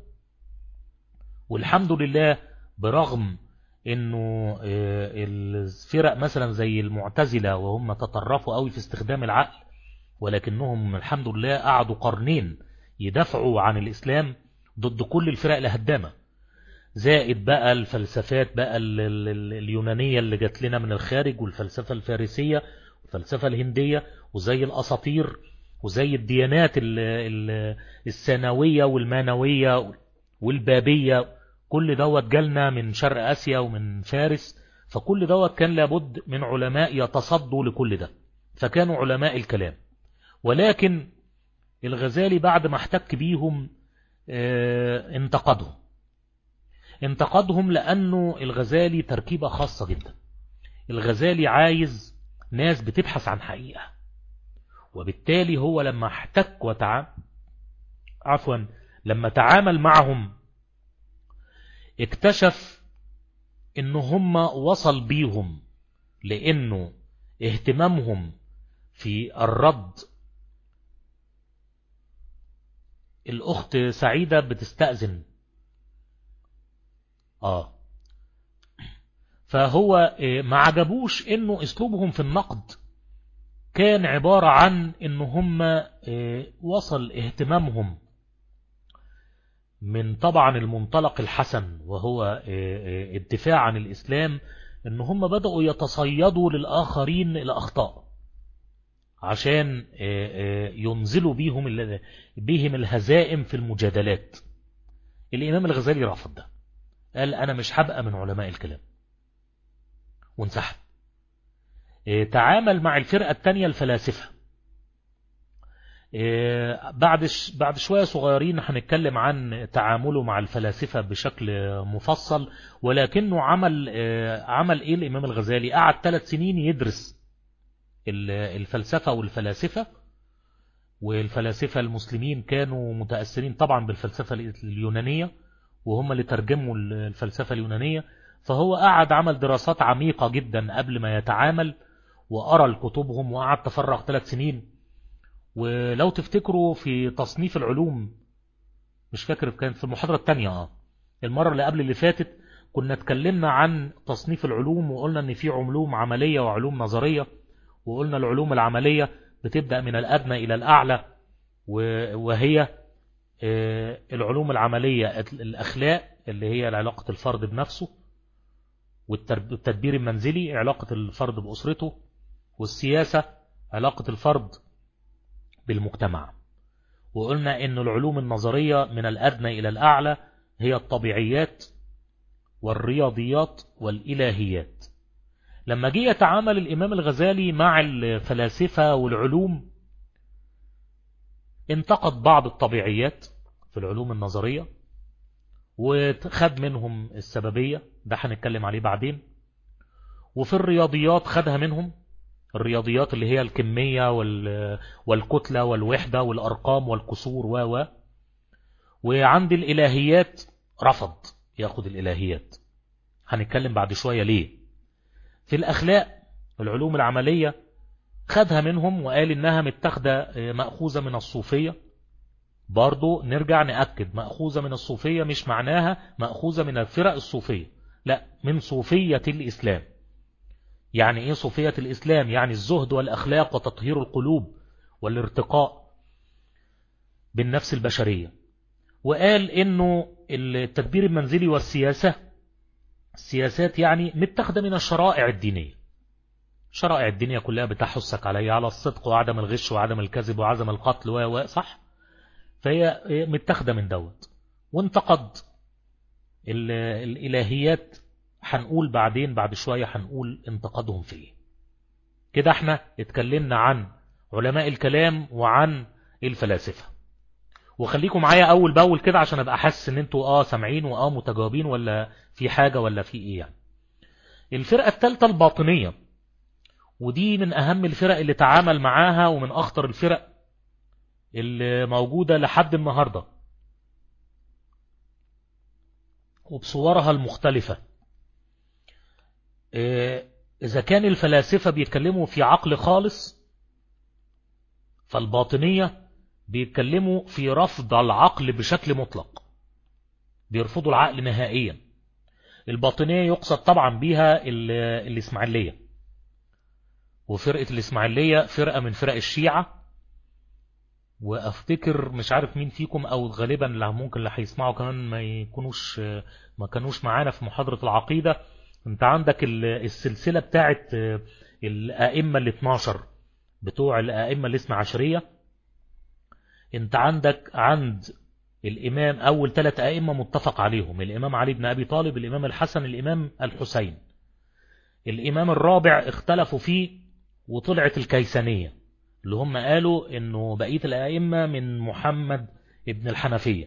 والحمد لله برغم أنه الفرق مثلا زي المعتزلة وهم تطرفوا قوي في استخدام العقل، ولكنهم الحمد لله قعدوا قرنين يدافعوا عن الإسلام ضد كل الفرق الهدامة. زائد بقى الفلسفات بقى اليونانية اللي جات لنا من الخارج، والفلسفة الفارسية والفلسفة الهندية، وزي الأساطير، وزي الديانات السانوية والمانوية والبابية. كل دوت جالنا من شرق آسيا ومن فارس. فكل دوت كان لابد من علماء يتصدوا لكل ده، فكانوا علماء الكلام. ولكن الغزالي بعد ما احتك بيهم اه انتقدهم انتقدهم لأنه الغزالي تركيبة خاصة جدا. الغزالي عايز ناس بتبحث عن حقيقة، وبالتالي هو لما احتك وتعامل عفوا لما تعامل معهم اكتشف ان هم وصل بيهم، لانه اهتمامهم في الرد. الاخت سعيدة بتستأذن. اه فهو ما عجبوش انه اسلوبهم في النقد كان عبارة عن ان هم وصل اهتمامهم من طبعا المنطلق الحسن، وهو الدفاع عن الإسلام، ان هم بدأوا يتصيدوا للآخرين الأخطاء عشان ينزلوا بيهم بهم الهزائم في المجادلات. الإمام الغزالي رفض ده، قال أنا مش هبقى من علماء الكلام، وانسحب. تعامل مع الفرقة الثانية الفلاسفة. بعد بعد شوية صغيرين هنتكلم عن تعامله مع الفلاسفة بشكل مفصل، ولكنه عمل عمل ايه الامام الغزالي؟ قعد ثلاث سنين يدرس الفلسفة والفلاسفة، والفلاسفة المسلمين كانوا متأثرين طبعا بالفلسفة اليونانية، وهم اللي ترجموا الفلسفة اليونانية. فهو قعد عمل دراسات عميقة جدا قبل ما يتعامل، وقرأ الكتبهم، وقعد تفرغ ثلاث سنين. ولو تفتكروا في تصنيف العلوم، مش فاكر كانت في المحاضرة الثانية اه المرة اللي قبل اللي فاتت، كنا اتكلمنا عن تصنيف العلوم، وقلنا ان في علوم عملية وعلوم نظرية، وقلنا العلوم العملية بتبدأ من الأدنى إلى الأعلى، وهي العلوم العملية الأخلاق اللي هي علاقة الفرد بنفسه، والتدبير المنزلي علاقة الفرد بأسرته، والسياسة علاقة الفرد بالمجتمع. وقلنا ان العلوم النظرية من الأدنى إلى الأعلى هي الطبيعيات والرياضيات والإلهيات. لما جه يتعامل الإمام الغزالي مع الفلاسفة والعلوم، انتقد بعض الطبيعيات في العلوم النظرية، وخد منهم السببية، ده هنتكلم عليه بعدين. وفي الرياضيات خدها منهم، الرياضيات اللي هي الكمية والكتلة والوحدة والأرقام والكسور و و وعند الإلهيات رفض ياخد الإلهيات، هنتكلم بعد شوية ليه. في الأخلاق العلوم العملية خدها منهم، وقال إنها متاخدة مأخوذة من الصوفية. برضو نرجع نأكد، مأخوذة من الصوفية مش معناها مأخوذة من الفرق الصوفية، لا، من صوفية الإسلام. يعني ايه صوفية الإسلام؟ يعني الزهد والأخلاق وتطهير القلوب والارتقاء بالنفس البشرية. وقال انه التدبير المنزلي والسياسة، السياسات يعني متاخدة من الشرائع الدينية. شرائع الدنيا كلها بتحثك عليه على الصدق وعدم الغش وعدم الكذب وعدم القتل و صح، فهي متاخدة من دوت. وانتقد الإلهيات، هنقول بعدين بعد شوية هنقول انتقادهم فيه. كده احنا اتكلمنا عن علماء الكلام وعن الفلاسفة. وخليكم معايا اول باول كده عشان ابقى حاسس ان انتوا اه سامعين واه متجاوبين، ولا في حاجة ولا في ايه يعني. الفرقة الثالثة الباطنية، ودي من اهم الفرق اللي تعامل معاها، ومن اخطر الفرق اللي موجودة لحد النهاردة وبصورها المختلفة. إذا كان الفلاسفة بيتكلموا في عقل خالص، فالباطنية بيتكلموا في رفض العقل بشكل مطلق، بيرفضوا العقل نهائيا. الباطنية يقصد طبعا بيها الإسماعيلية، وفرقة الإسماعيلية فرقة من فرق الشيعة. وافتكر مش عارف مين فيكم، او غالبا اللي ممكن اللي هيسمعوا كمان ما يكونوش ما كانوش معانا في محاضرة العقيدة. انت عندك السلسلة بتاعت الائمة الاثناشر بتوع الائمة الاثنى عشرية. انت عندك عند الامام اول ثلاث ائمة متفق عليهم، الامام علي بن ابي طالب، الامام الحسن، الامام الحسين. الامام الرابع اختلفوا فيه، وطلعت الكيسانية اللي هم قالوا انه بقية الائمة من محمد ابن الحنفية.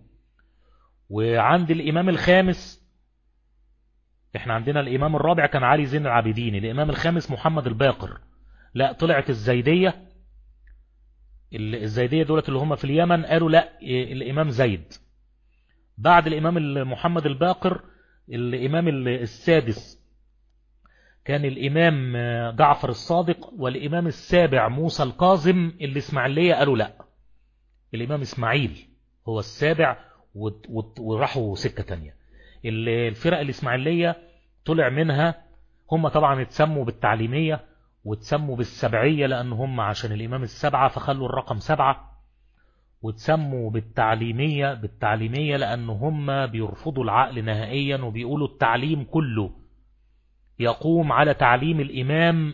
وعند الامام الخامس، احنا عندنا الامام الرابع كان علي زين العابدين، الامام الخامس محمد الباقر، لا طلعت الزيدية. الزيدية دولت اللي هم في اليمن قالوا لا، الامام زيد. بعد الامام محمد الباقر الامام السادس كان الامام جعفر الصادق، والامام السابع موسى الكاظم. الاسماعيلية قالوا لا، الامام اسماعيل هو السابع، وراحوا سكة تانية. الفرق الاسماعيلية طلع منها، هم طبعا اتسموا بالتعليمية وتسموا بالسبعية لأن هم عشان الإمام السبعة فخلوا الرقم سبعة، وتسموا بالتعليمية بالتعليمية لأن هم بيرفضوا العقل نهائيا، وبيقولوا التعليم كله يقوم على تعليم الإمام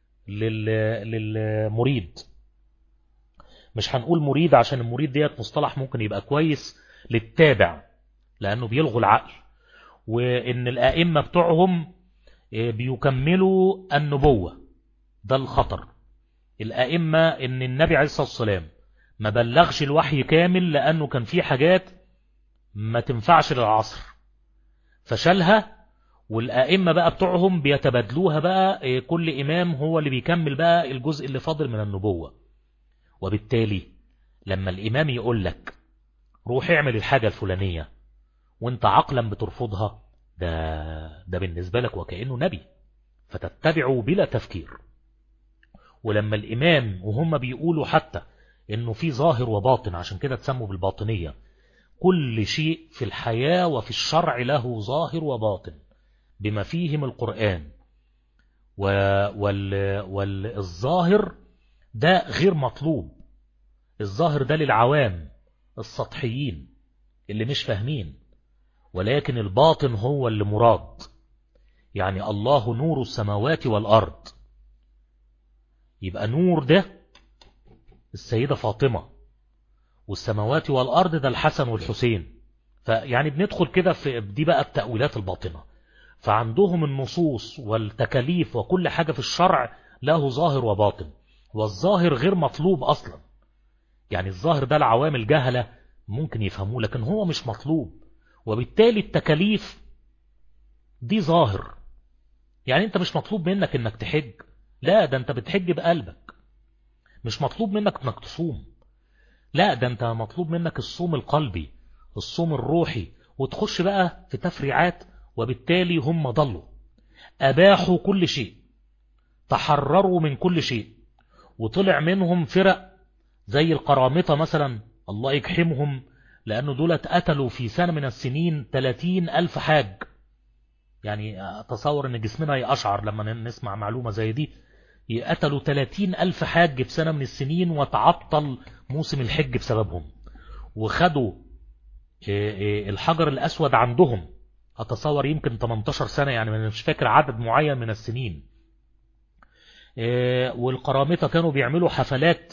للمريد. مش هنقول مريد عشان المريد ديت مصطلح ممكن يبقى كويس، للتابع، لأنه بيلغوا العقل. وإن الآئمة بتوعهم بيكملوا النبوة، ده الخطر. الآئمة إن النبي عليه الصلاة والسلام ما بلغش الوحي كامل لأنه كان في حاجات ما تنفعش للعصر فشالها، والأئمة بقى بتوعهم بيتبادلوها بقى، كل إمام هو اللي بيكمل بقى الجزء اللي فاضل من النبوة. وبالتالي لما الإمام يقول لك روح اعمل الحاجة الفلانية وانت عقلا بترفضها، ده, ده بالنسبة لك وكأنه نبي فتتبعه بلا تفكير. ولما الإمام وهم بيقولوا حتى انه في ظاهر وباطن، عشان كده تسموا بالباطنية، كل شيء في الحياة وفي الشرع له ظاهر وباطن بما فيهم القرآن، والظاهر ده غير مطلوب. الظاهر ده للعوام السطحيين اللي مش فاهمين، ولكن الباطن هو اللي مراد. يعني الله نور السماوات والأرض، يبقى نور ده السيدة فاطمة، والسماوات والأرض ده الحسن والحسين. فيعني بندخل كده في دي بقى التأويلات الباطنة. فعندهم النصوص والتكاليف وكل حاجة في الشرع له ظاهر وباطن، والظاهر غير مطلوب أصلا. يعني الظاهر ده العوام الجهلة ممكن يفهموه، لكن هو مش مطلوب. وبالتالي التكاليف دي ظاهر. يعني انت مش مطلوب منك انك تحج، لا ده انت بتحج بقلبك. مش مطلوب منك انك تصوم، لا ده انت مطلوب منك الصوم القلبي، الصوم الروحي، وتخش بقى في تفريعات. وبالتالي هم ضلوا، أباحوا كل شيء، تحرروا من كل شيء، وطلع منهم فرق زي القرامطة مثلا، الله يجحمهم، لأنه دولت قتلوا في سنة من السنين ثلاثين ألف حاج. يعني أتصور أن جسمنا يقشعر لما نسمع معلومة زي دي. يقتلوا ثلاثين ألف حاج في سنة من السنين، وتعطل موسم الحج بسببهم، وخدوا الحجر الأسود عندهم. أتصور يمكن ثمانية عشر سنة، يعني مش فاكر عدد معين من السنين. والقرامطة كانوا بيعملوا حفلات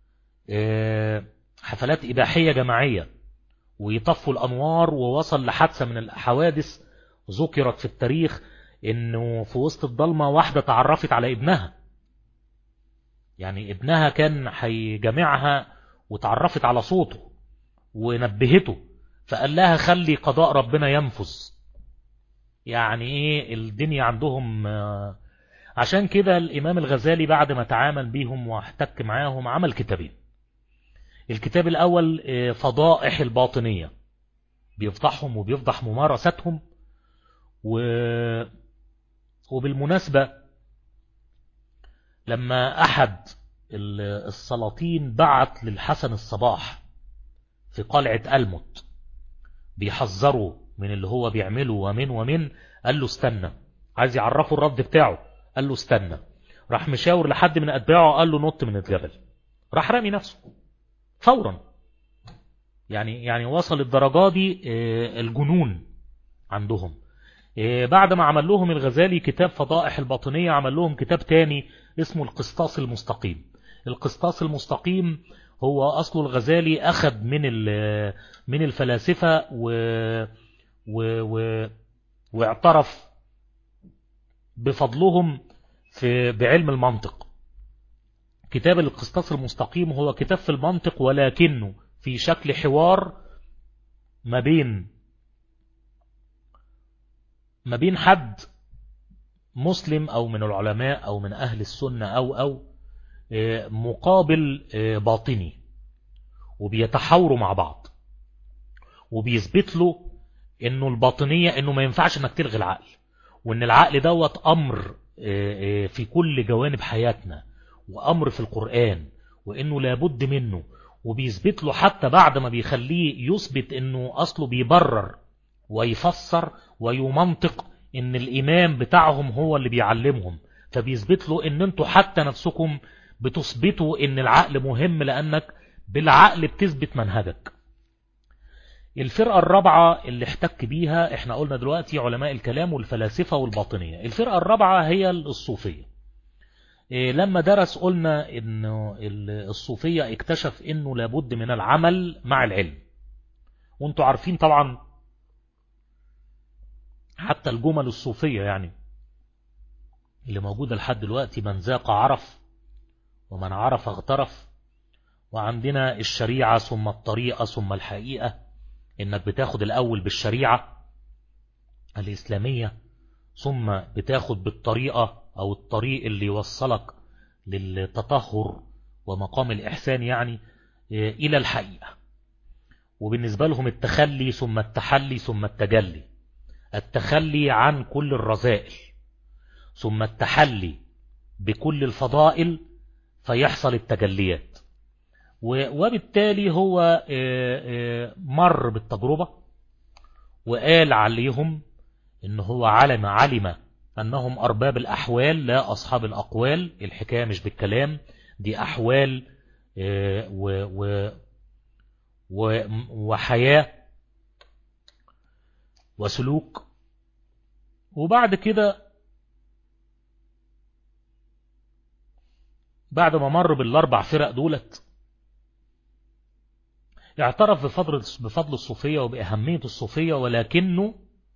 حفلات إباحية جماعية، ويطفوا الأنوار. ووصل لحادثة من الحوادث ذكرت في التاريخ إنه في وسط الضلمة واحدة تعرفت على ابنها، يعني ابنها كان هيجمعها، وتعرفت على صوته ونبهته، فقال لها خلي قضاء ربنا ينفذ. يعني ايه الدنيا عندهم. عشان كده الإمام الغزالي بعد ما تعامل بيهم واحتك معاهم عمل كتابين. الكتاب الأول فضائح الباطنية، بيفضحهم وبيفضح ممارستهم. و... وبالمناسبة لما أحد السلاطين بعت للحسن الصباح في قلعة ألمت بيحذروا من اللي هو بيعمله ومن ومن، قال له استنى، عايز يعرفوا الرد بتاعه، قال له استنى. راح مشاور لحد من أتباعه قال له نط من الجبل، راح رامي نفسه فورا. يعني يعني وصل الدرجة دي الجنون عندهم. بعد ما عمل لهم الغزالي كتاب فضائح الباطنية، عمل لهم كتاب تاني اسمه القسطاس المستقيم. القسطاس المستقيم هو أصله الغزالي أخذ من من الفلاسفة و و و واعترف بفضلهم في بعلم المنطق. كتاب القسطاس المستقيم هو كتاب في المنطق، ولكنه في شكل حوار ما بين ما بين حد مسلم أو من العلماء أو من أهل السنة أو أو مقابل باطني، وبيتحاوروا مع بعض، وبيثبت له إنه الباطنية إنه ما ينفعش إنك تلغي العقل، وإن العقل دوت أمر في كل جوانب حياتنا، وأمر في القرآن، وإنه لابد منه. وبيثبت له حتى بعد ما بيخليه يثبت إنه أصله بيبرر ويفسر ويمنطق إن الإمام بتاعهم هو اللي بيعلمهم، فبيثبت له إن أنتوا حتى نفسكم بتثبتوا إن العقل مهم، لأنك بالعقل بتثبت منهجك. الفرقة الرابعة اللي احتك بيها احنا قلنا دلوقتي علماء الكلام والفلاسفة والباطنية. الفرقة الرابعة هي الصوفية. إيه لما درس قلنا ان الصوفية اكتشف انه لابد من العمل مع العلم. وانتوا عارفين طبعا حتى الجمل الصوفية يعني اللي موجودة لحد دلوقتي: من ذاق عرف، ومن عرف اغترف، وعندنا الشريعة ثم الطريقة ثم الحقيقة، انك بتاخد الاول بالشريعة الاسلامية ثم بتاخد بالطريقة او الطريق اللي يوصلك للتطهر ومقام الاحسان يعني الى الحقيقة. وبالنسبة لهم التخلي ثم التحلي ثم التجلي، التخلي عن كل الرذائل ثم التحلي بكل الفضائل فيحصل التجليات. وبالتالي هو مر بالتجربة وقال عليهم ان هو علم علم انهم ارباب الاحوال لا اصحاب الاقوال. الحكاية مش بالكلام، دي احوال و و وحياة وسلوك. وبعد كده بعد ما مر بالاربع فرق دولت اعترف بفضل بفضل الصوفية وبأهمية الصوفية، ولكنه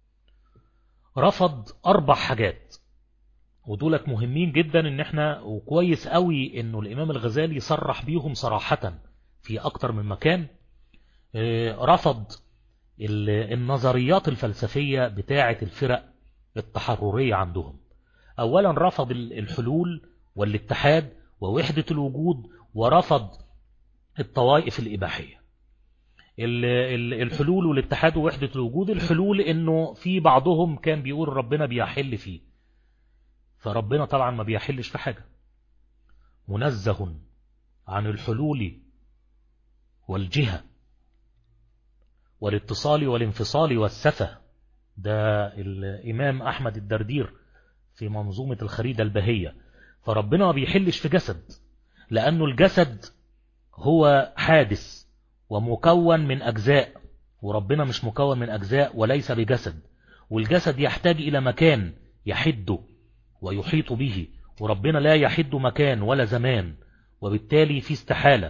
رفض اربع حاجات، ودولت مهمين جدا ان احنا، وكويس قوي انه الامام الغزالي صرح بيهم صراحة في اكتر من مكان. رفض النظريات الفلسفية بتاعة الفرق التحررية عندهم. اولا رفض الحلول والاتحاد ووحدة الوجود، ورفض الطوائف الإباحية. الحلول والاتحاد ووحدة الوجود، الحلول انه في بعضهم كان بيقول ربنا بيحل فيه، فربنا طبعا ما بيحلش في حاجة، منزه عن الحلول والجهة والاتصال والانفصال والسفة. ده الإمام أحمد الدردير في منظومة الخريدة البهية. فربنا ما بيحلش في جسد، لأنه الجسد هو حادث ومكون من أجزاء، وربنا مش مكون من أجزاء وليس بجسد، والجسد يحتاج إلى مكان يحده ويحيط به، وربنا لا يحد مكان ولا زمان، وبالتالي في استحالة.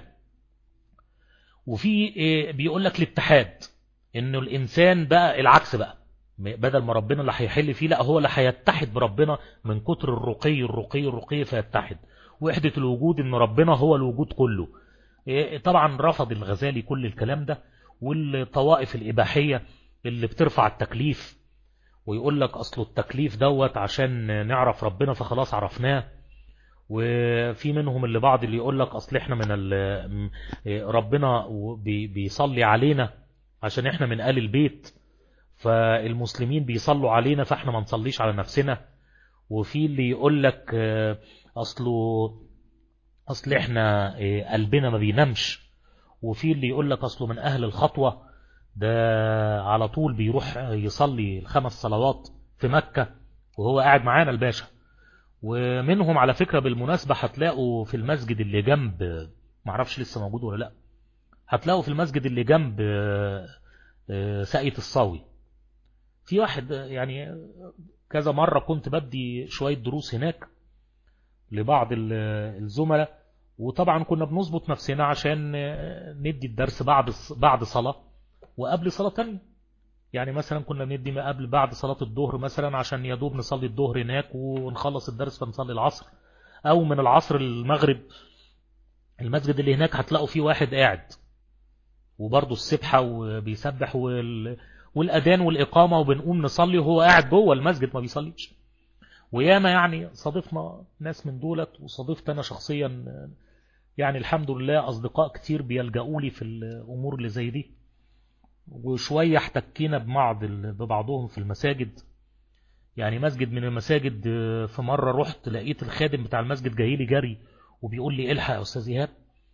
وفي بيقول لك الاتحاد، انه الانسان بقى العكس بقى، بدل ما ربنا اللي هيحل فيه، لا هو اللي هيتحد بربنا من كتر الرقي الرقي الرقي فيتحد. وحدة الوجود ان ربنا هو الوجود كله. طبعا رفض الغزالي كل الكلام ده. والطوائف الإباحية اللي بترفع التكليف ويقول لك أصل التكليف دوت عشان نعرف ربنا فخلاص عرفناه. وفي منهم اللي بعض اللي يقول لك أصل احنا من ربنا بيصلي علينا عشان احنا من آل البيت، فالمسلمين بيصلوا علينا فاحنا ما نصليش على نفسنا. وفي اللي يقول لك أصله أصل احنا قلبنا ما بينامش. وفي اللي يقول لك أصله من أهل الخطوة، ده على طول بيروح يصلي الخمس صلوات في مكة وهو قاعد معانا الباشا. ومنهم على فكرة بالمناسبة هتلاقوا في المسجد اللي جنب، معرفش لسه موجود ولا لا، هتلاقوا في المسجد اللي جنب ساقية الصاوي في واحد، يعني كذا مرة كنت بدي شوية دروس هناك لبعض الزملاء، وطبعا كنا بنظبط نفسنا عشان ندي الدرس بعد بعد صلاة وقبل صلاة تانية. يعني مثلا كنا بندي قبل بعد صلاة الظهر مثلا عشان يدوب نصلي الظهر هناك ونخلص الدرس فنصلي العصر، او من العصر المغرب. المسجد اللي هناك هتلاقوا فيه واحد قاعد وبرضه السبحة وبيسبح وال... والأذان والإقامة، وبنقوم نصلي وهو قاعد جوه المسجد ما بيصليش. وياما يعني صادفنا ناس من دولت، وصادفت أنا شخصيا يعني الحمد لله أصدقاء كتير بيلجأوا لي في الأمور اللي زي دي. وشوية احتكينا ببعض ببعضهم في المساجد. يعني مسجد من المساجد في مرة رحت لقيت الخادم بتاع المسجد جاي لي جري وبيقول لي الحق يا أستاذ إيهاب،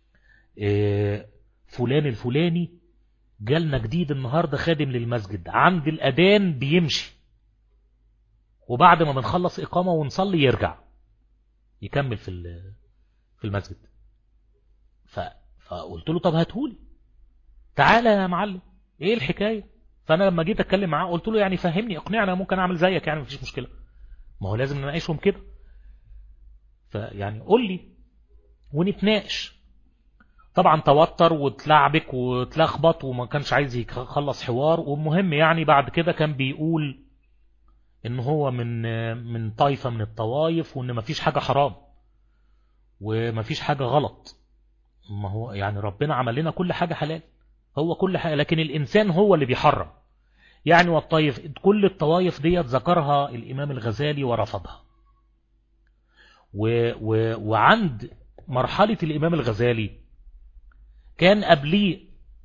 فلان الفلاني جالنا جديد النهاردة خادم للمسجد، عند الأذان بيمشي وبعد ما بنخلص إقامة ونصلي يرجع يكمل في في المسجد. فقلت له طب هاتهولي، تعالى يا معلم ايه الحكاية. فانا لما جيت اتكلم معاه قلت له يعني فهمني اقنعني، ممكن اعمل زيك يعني مفيش مشكلة، ما هو لازم نناقشهم كده. فيعني قول لي ونتناقش. طبعا توتر وتلعبك وتلخبط وما كانش عايز يخلص حوار. والمهم يعني بعد كده كان بيقول ان هو من من طائفة من الطوائف، وان مفيش حاجة حرام ومفيش حاجة غلط، ما هو يعني ربنا عمل لنا كل حاجة حلال، هو كل حاجة، لكن الإنسان هو اللي بيحرم. يعني والطيف، كل الطوائف ديت ذكرها الإمام الغزالي ورفضها. و و وعند مرحلة الإمام الغزالي كان قبليه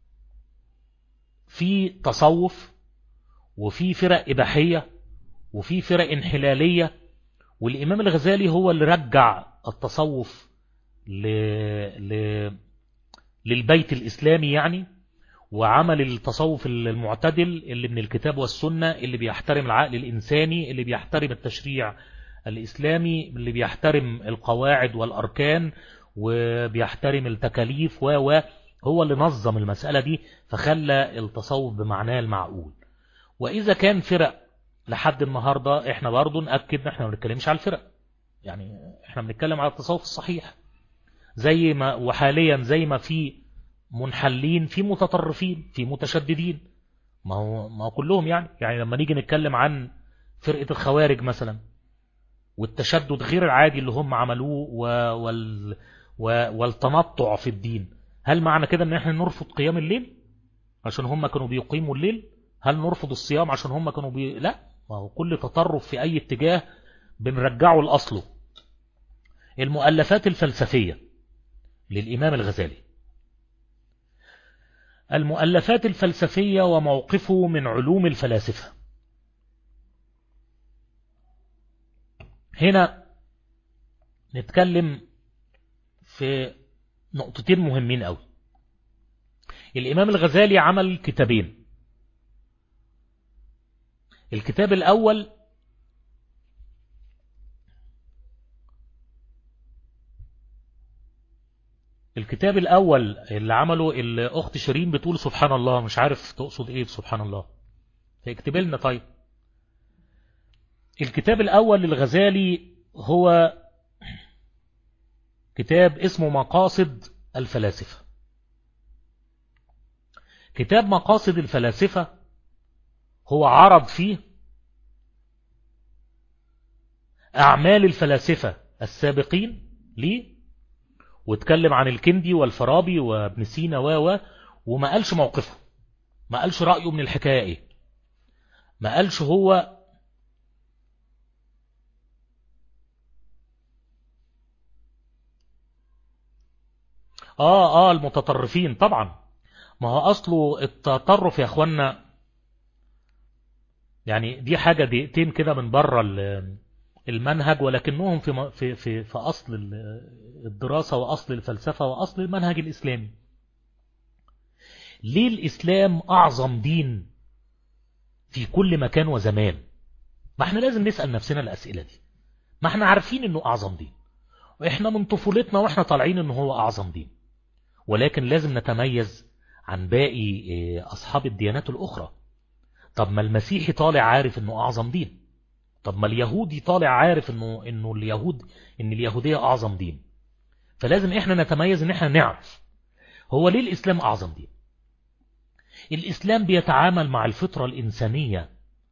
في تصوف، وفي فرق إباحية، وفي فرق انحلالية، والإمام الغزالي هو اللي رجع التصوف ل... ل... للبيت الإسلامي يعني، وعمل التصوف المعتدل اللي من الكتاب والسنة، اللي بيحترم العقل الإنساني، اللي بيحترم التشريع الإسلامي، اللي بيحترم القواعد والأركان وبيحترم التكاليف، و هو اللي نظم المسألة دي، فخلى التصوف بمعناه المعقول. وإذا كان فرق لحد النهاردة، احنا برضو نأكد احنا ما بنتكلمش على الفرق، يعني احنا بنتكلم على التصوف الصحيح، زي ما وحاليا زي ما في منحلين، في متطرفين، في متشددين، ما هو ما هو كلهم يعني يعني لما نيجي نتكلم عن فرقة الخوارج مثلا والتشدد غير العادي اللي هم عملوه وال والتنطع في الدين، هل معنى كده ان احنا نرفض قيام الليل عشان هم كانوا بيقيموا الليل؟ هل نرفض الصيام عشان هم كانوا بي... لا، ما هو كل تطرف في اي اتجاه بنرجعه لأصله. المؤلفات الفلسفية للإمام الغزالي، المؤلفات الفلسفية وموقفه من علوم الفلاسفة. هنا نتكلم في نقطتين مهمين قوي. الإمام الغزالي عمل كتابين. الكتاب الأول الكتاب الأول اللي عمله الأخت شيرين بتقول سبحان الله، مش عارف تقصد إيه بسبحان الله، فاكتب لنا طيب. الكتاب الأول للغزالي هو كتاب اسمه مقاصد الفلاسفة. كتاب مقاصد الفلاسفة هو عرض فيه أعمال الفلاسفة السابقين ليه، واتكلم عن الكندي والفارابي وابن سينا و وما قالش موقفه، ما قالش رأيه من الحكاية ايه، ما قالش هو اه اه المتطرفين. طبعا ما هو اصله التطرف يا اخوانا، يعني دي حاجة دقيقتين كده من بره المنهج، ولكنهم في في في في اصل الدراسة واصل الفلسفة واصل المنهج الاسلامي. ليه الاسلام اعظم دين في كل مكان وزمان؟ ما احنا لازم نسأل نفسنا الاسئلة دي. ما احنا عارفين انه اعظم دين، واحنا من طفولتنا واحنا طالعين انه هو اعظم دين، ولكن لازم نتميز عن باقي اصحاب الديانات الاخرى. طب ما المسيحي طالع عارف انه اعظم دين، طب ما اليهودي طالع عارف انه انه اليهود ان اليهودية اعظم دين. فلازم احنا نتميز ان احنا نعرف هو ليه الاسلام اعظم دين. الاسلام بيتعامل مع الفطرة الانسانية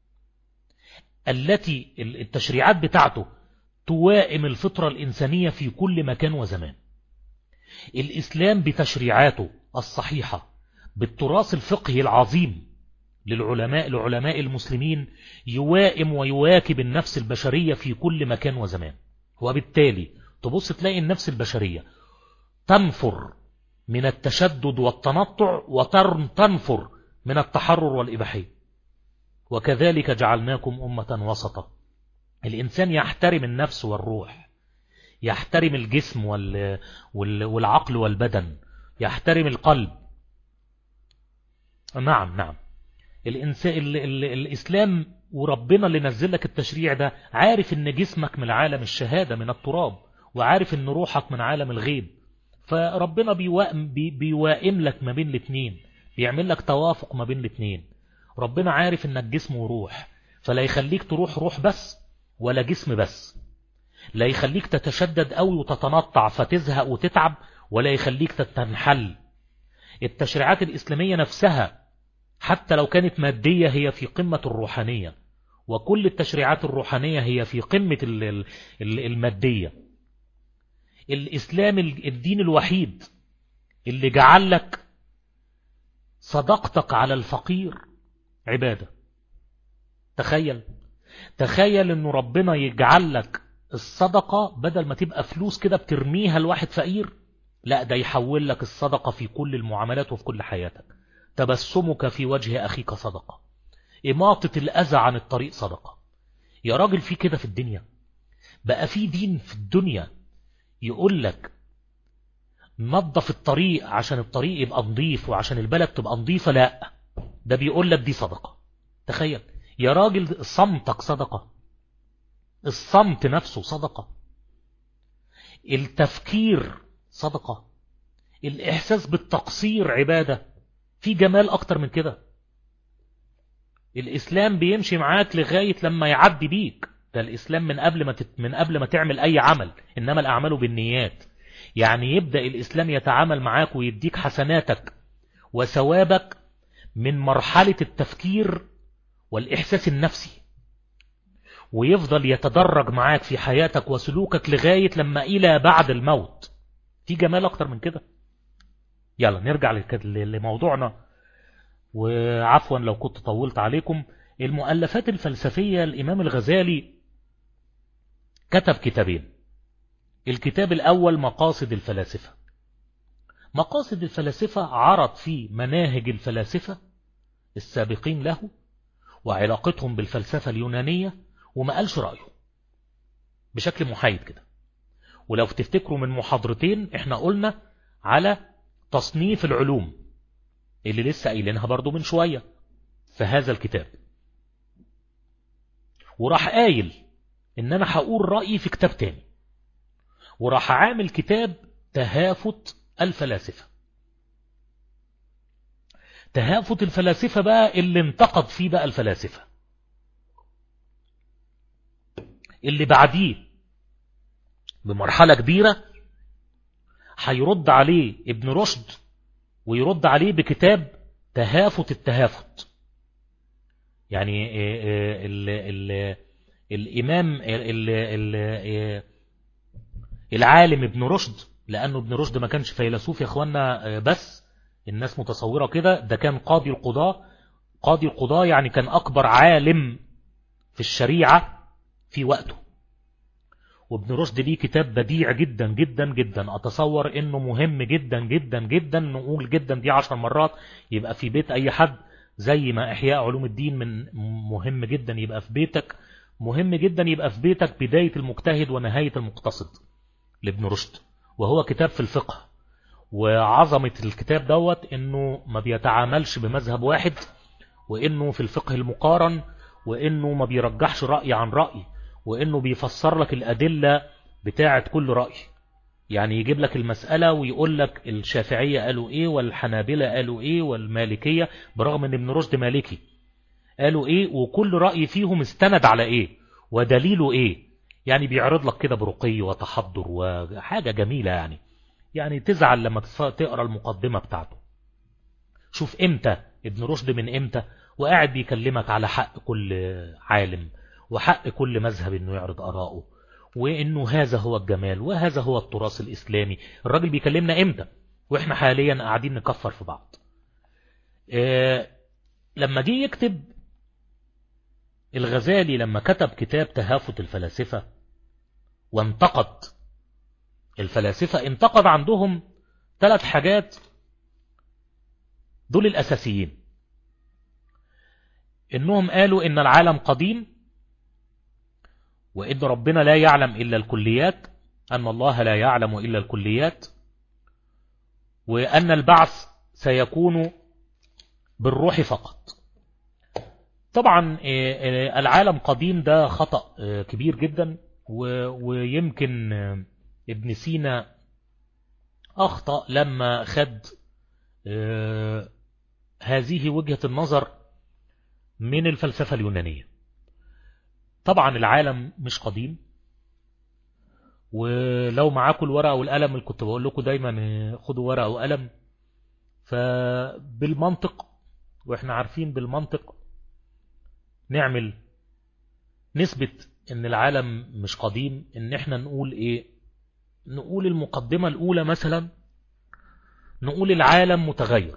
التي التشريعات بتاعته توائم الفطرة الإنسانية في كل مكان وزمان. الإسلام بتشريعاته الصحيحة بالتراث الفقهي العظيم للعلماء لعلماء المسلمين يوائم ويواكب النفس البشرية في كل مكان وزمان. وبالتالي تبص تلاقي النفس البشرية تنفر من التشدد والتنطع وتنفر من التحرر والإباحية. وكذلك جعلناكم أمة وسطا. الإنسان يحترم النفس والروح، يحترم الجسم وال... وال... والعقل والبدن، يحترم القلب. نعم نعم الإنسان ال... ال... الإسلام وربنا اللي نزل لك التشريع ده عارف ان جسمك من عالم الشهادة من التراب، وعارف ان روحك من عالم الغيب، فربنا بيوائم, بي... بيوائم لك ما بين الاثنين، بيعمل لك توافق ما بين الاثنين. ربنا عارف انك جسم وروح، فلا يخليك تروح روح بس ولا جسم بس، لا يخليك تتشدد قوي وتتنطع فتزهق وتتعب، ولا يخليك تتنحل. التشريعات الإسلامية نفسها حتى لو كانت مادية هي في قمة الروحانية، وكل التشريعات الروحانية هي في قمة المادية. الإسلام الدين الوحيد اللي جعل لك صدقتك على الفقير عبادة. تخيل تخيل انه ربنا يجعل لك الصدقة بدل ما تبقى فلوس كده بترميها لواحد فقير، لا ده يحول لك الصدقة في كل المعاملات وفي كل حياتك. تبسمك في وجه أخيك صدقة، إماطة الأذى عن الطريق صدقة. يا راجل في كده في الدنيا؟ بقى في دين في الدنيا يقول لك نظف الطريق عشان الطريق يبقى نظيف وعشان البلد تبقى نظيفة؟ لا، ده بيقول لك دي صدقة. تخيل يا راجل، صمتك صدقة، الصمت نفسه صدقة، التفكير صدقة، الإحساس بالتقصير عبادة. في جمال أكتر من كده؟ الإسلام بيمشي معاك لغاية لما يعدي بيك. ده الإسلام من قبل ما تت... من قبل ما تعمل أي عمل، إنما الأعمال بالنيات. يعني يبدأ الإسلام يتعامل معاك ويديك حسناتك وثوابك من مرحلة التفكير والإحساس النفسي، ويفضل يتدرج معاك في حياتك وسلوكك لغاية لما إلى بعد الموت. في جمال أكتر من كده؟ يلا نرجع لموضوعنا، وعفوا لو كنت طولت عليكم. المؤلفات الفلسفية، الإمام الغزالي كتب كتابين. الكتاب الأول مقاصد الفلاسفة. مقاصد الفلاسفة عرض فيه مناهج الفلاسفة السابقين له وعلاقتهم بالفلسفة اليونانية، وما قالش رأيه بشكل محايد كده. ولو تفتكروا من محاضرتين احنا قلنا على تصنيف العلوم اللي لسه قايلينها برضو من شوية في هذا الكتاب، وراح قايل ان انا هقول رأيي في كتاب تاني، وراح عامل كتاب تهافت الفلاسفة. تهافت الفلاسفة بقى اللي انتقد فيه بقى الفلاسفة اللي بعديه بمرحلة كبيرة، هيرد عليه ابن رشد ويرد عليه بكتاب تهافت التهافت. يعني ال ال الإمام ال ال العالم ابن رشد، لأنه ابن رشد ما كانش فيلسوف يا اخوانا بس الناس متصورة كده، ده كان قاضي القضاء. قاضي القضاء يعني كان أكبر عالم في الشريعة في وقته. وابن رشد ليه كتاب بديع جدا جدا جدا، أتصور إنه مهم جدا جدا جدا، نقول جدا دي عشر مرات يبقى في بيت أي حد، زي ما إحياء علوم الدين من مهم جدا يبقى في بيتك، مهم جدا يبقى في بيتك بداية المجتهد ونهاية المقتصد لابن رشد. وهو كتاب في الفقه، وعظمة الكتاب دوت إنه ما بيتعاملش بمذهب واحد، وإنه في الفقه المقارن، وإنه ما بيرجحش رأي عن رأي، وإنه بيفسر لك الأدلة بتاعة كل رأي. يعني يجيب لك المسألة ويقول لك الشافعية قالوا إيه والحنابلة قالوا إيه والمالكية، برغم أن ابن رشد مالكي، قالوا إيه وكل رأي فيهم استند على إيه ودليله إيه. يعني بيعرض لك كده برقي وتحضر وحاجة جميلة. يعني يعني تزعل لما تقرأ المقدمة بتاعته. شوف إمتى ابن رشد، من إمتى وقاعد بيكلمك على حق كل عالم وحق كل مذهب إنه يعرض آراءه، وإنه هذا هو الجمال وهذا هو التراث الإسلامي. الراجل بيكلمنا إمتى وإحنا حاليا قاعدين نكفر في بعض. إيه لما جه يكتب الغزالي، لما كتب كتاب تهافت الفلاسفة وانتقد الفلاسفة، انتقد عندهم ثلاث حاجات دول الأساسيين. إنهم قالوا إن العالم قديم، وإن ربنا لا يعلم إلا الكليات، أن الله لا يعلم إلا الكليات، وأن البعث سيكون بالروح فقط. طبعا العالم قديم ده خطأ كبير جدا، ويمكن ابن سينا أخطأ لما خد هذه وجهة النظر من الفلسفة اليونانية. طبعا العالم مش قديم، ولو معاكم الورقة والقلم اللي كنت بقول لكم دايما خدوا ورقة وقلم، فبالمنطق واحنا عارفين بالمنطق نعمل نثبت ان العالم مش قديم. ان احنا نقول ايه؟ نقول المقدمة الاولى مثلا، نقول العالم متغير.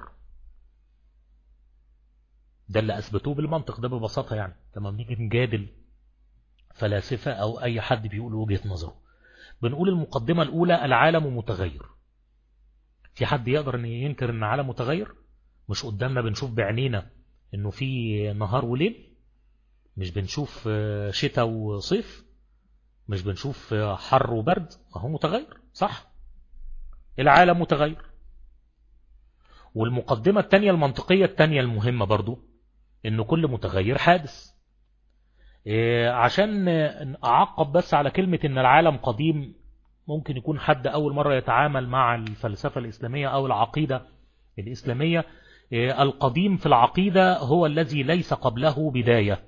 ده اللي أثبتوه بالمنطق ده ببساطة. يعني لما بنيجي نجادل فلاسفة أو أي حد بيقول وجهة نظره، بنقول المقدمة الأولى العالم متغير. في حد يقدر أن ينكر أن العالم متغير؟ مش قدامنا بنشوف بعينينا أنه في نهار وليل؟ مش بنشوف شتاء وصيف؟ مش بنشوف حر وبرد؟ هو متغير، صح؟ العالم متغير. والمقدمة الثانية المنطقية الثانية المهمة برضو أنه كل متغير حادث. عشان أعقب بس على كلمة أن العالم قديم، ممكن يكون حد أول مرة يتعامل مع الفلسفة الإسلامية أو العقيدة الإسلامية. القديم في العقيدة هو الذي ليس قبله بداية.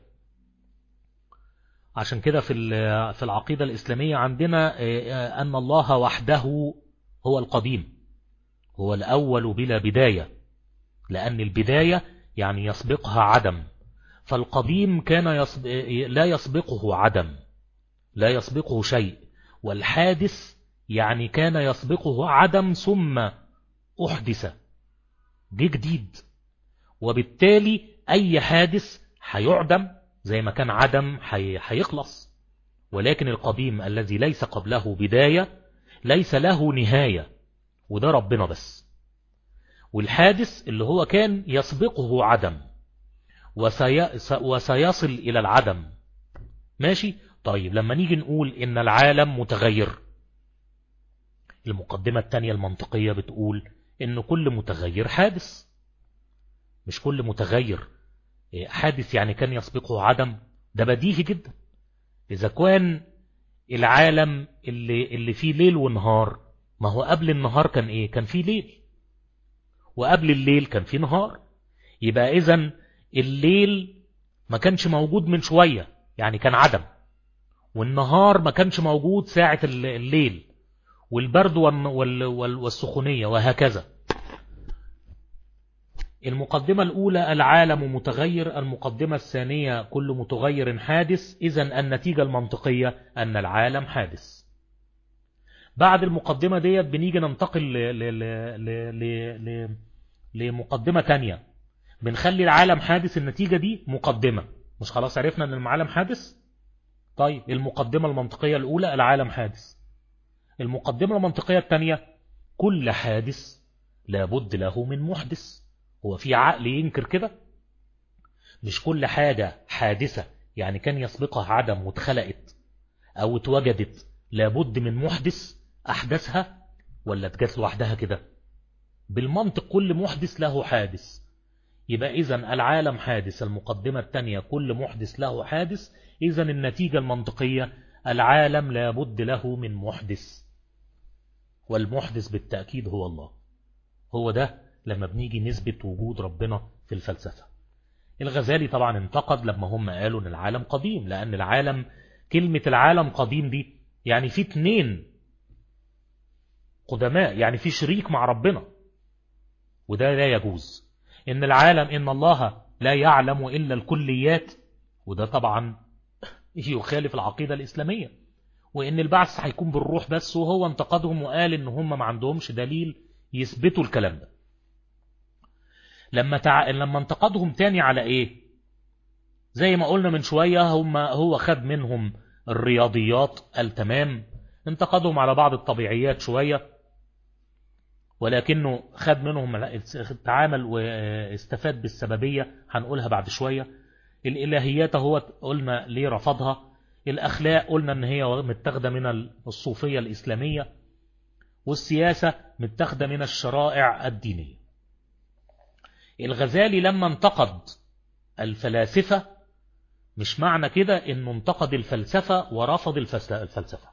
عشان كده في في العقيدة الإسلامية عندنا أن الله وحده هو القديم، هو الأول بلا بداية، لأن البداية يعني يسبقها عدم. فالقديم كان يسبق لا يسبقه عدم، لا يسبقه شيء. والحادث يعني كان يسبقه عدم ثم أحدث، جه جديد. وبالتالي أي حادث هيعدم زي ما كان عدم هيخلص. ولكن القديم الذي ليس قبله بداية ليس له نهاية، وده ربنا بس. والحادث اللي هو كان يسبقه عدم وسي... وسيصل إلى العدم. ماشي؟ طيب لما نيجي نقول إن العالم متغير، المقدمة الثانية المنطقية بتقول إن كل متغير حادث. مش كل متغير حادث يعني كان يسبقه عدم، ده بديهي جدا. إذا كان العالم اللي, اللي فيه ليل ونهار، ما هو قبل النهار كان إيه؟ كان فيه ليل، وقبل الليل كان فيه نهار. يبقى إذن الليل ما كانش موجود من شوية، يعني كان عدم. والنهار ما كانش موجود ساعة الليل، والبرد والسخونية وهكذا. المقدمة الأولى العالم متغير، المقدمة الثانية كل متغير حادث. إذن النتيجة المنطقية أن العالم حادث. بعد المقدمة ديت بنيجي ننتقل ل... ل... ل... ل... لمقدمة تانية، بنخلي العالم حادث. النتيجة دي مقدمة، مش خلاص عرفنا أن العالم حادث؟ طيب المقدمة المنطقية الأولى العالم حادث. المقدمة المنطقية الثانية كل حادث لابد له من محدث. هو في عقل ينكر كده؟ مش كل حاجة حادثة يعني كان يسبقها عدم واتخلقت أو اتوجدت لابد من محدث أحدثها، ولا اتجت لوحدها كده؟ بالمنطق كل محدث له حادث. يبقى إذن العالم حادث. المقدمة الثانية كل محدث له حادث. إذن النتيجة المنطقية العالم لابد له من محدث، والمحدث بالتأكيد هو الله. هو ده لما بنيجي نثبت وجود ربنا في الفلسفة. الغزالي طبعا انتقد لما هم قالوا ان العالم قديم، لأن العالم، كلمة العالم قديم دي يعني في اتنين قدماء، يعني في شريك مع ربنا، وده لا يجوز. ان العالم ان الله لا يعلم إلا الكليات، وده طبعا يخالف العقيدة الإسلامية. وإن البعث هيكون بالروح بس، وهو انتقدهم وقال إن هم ما عندهمش دليل يثبتوا الكلام ده. لما تع... لما انتقدهم تاني على إيه؟ زي ما قلنا من شوية، هم هو خد منهم الرياضيات التمام، انتقدهم على بعض الطبيعيات شوية، ولكنه خد منهم التعامل واستفاد بالسببية، هنقولها بعد شوية. الإلهيات هو قلنا ليه رفضها. الأخلاق قلنا ان هي متاخده من الصوفية الإسلامية. والسياسة متاخده من الشرائع الدينية. الغزالي لما انتقد الفلاسفة مش معنى كده انه انتقد الفلسفة ورفض الفلسفة.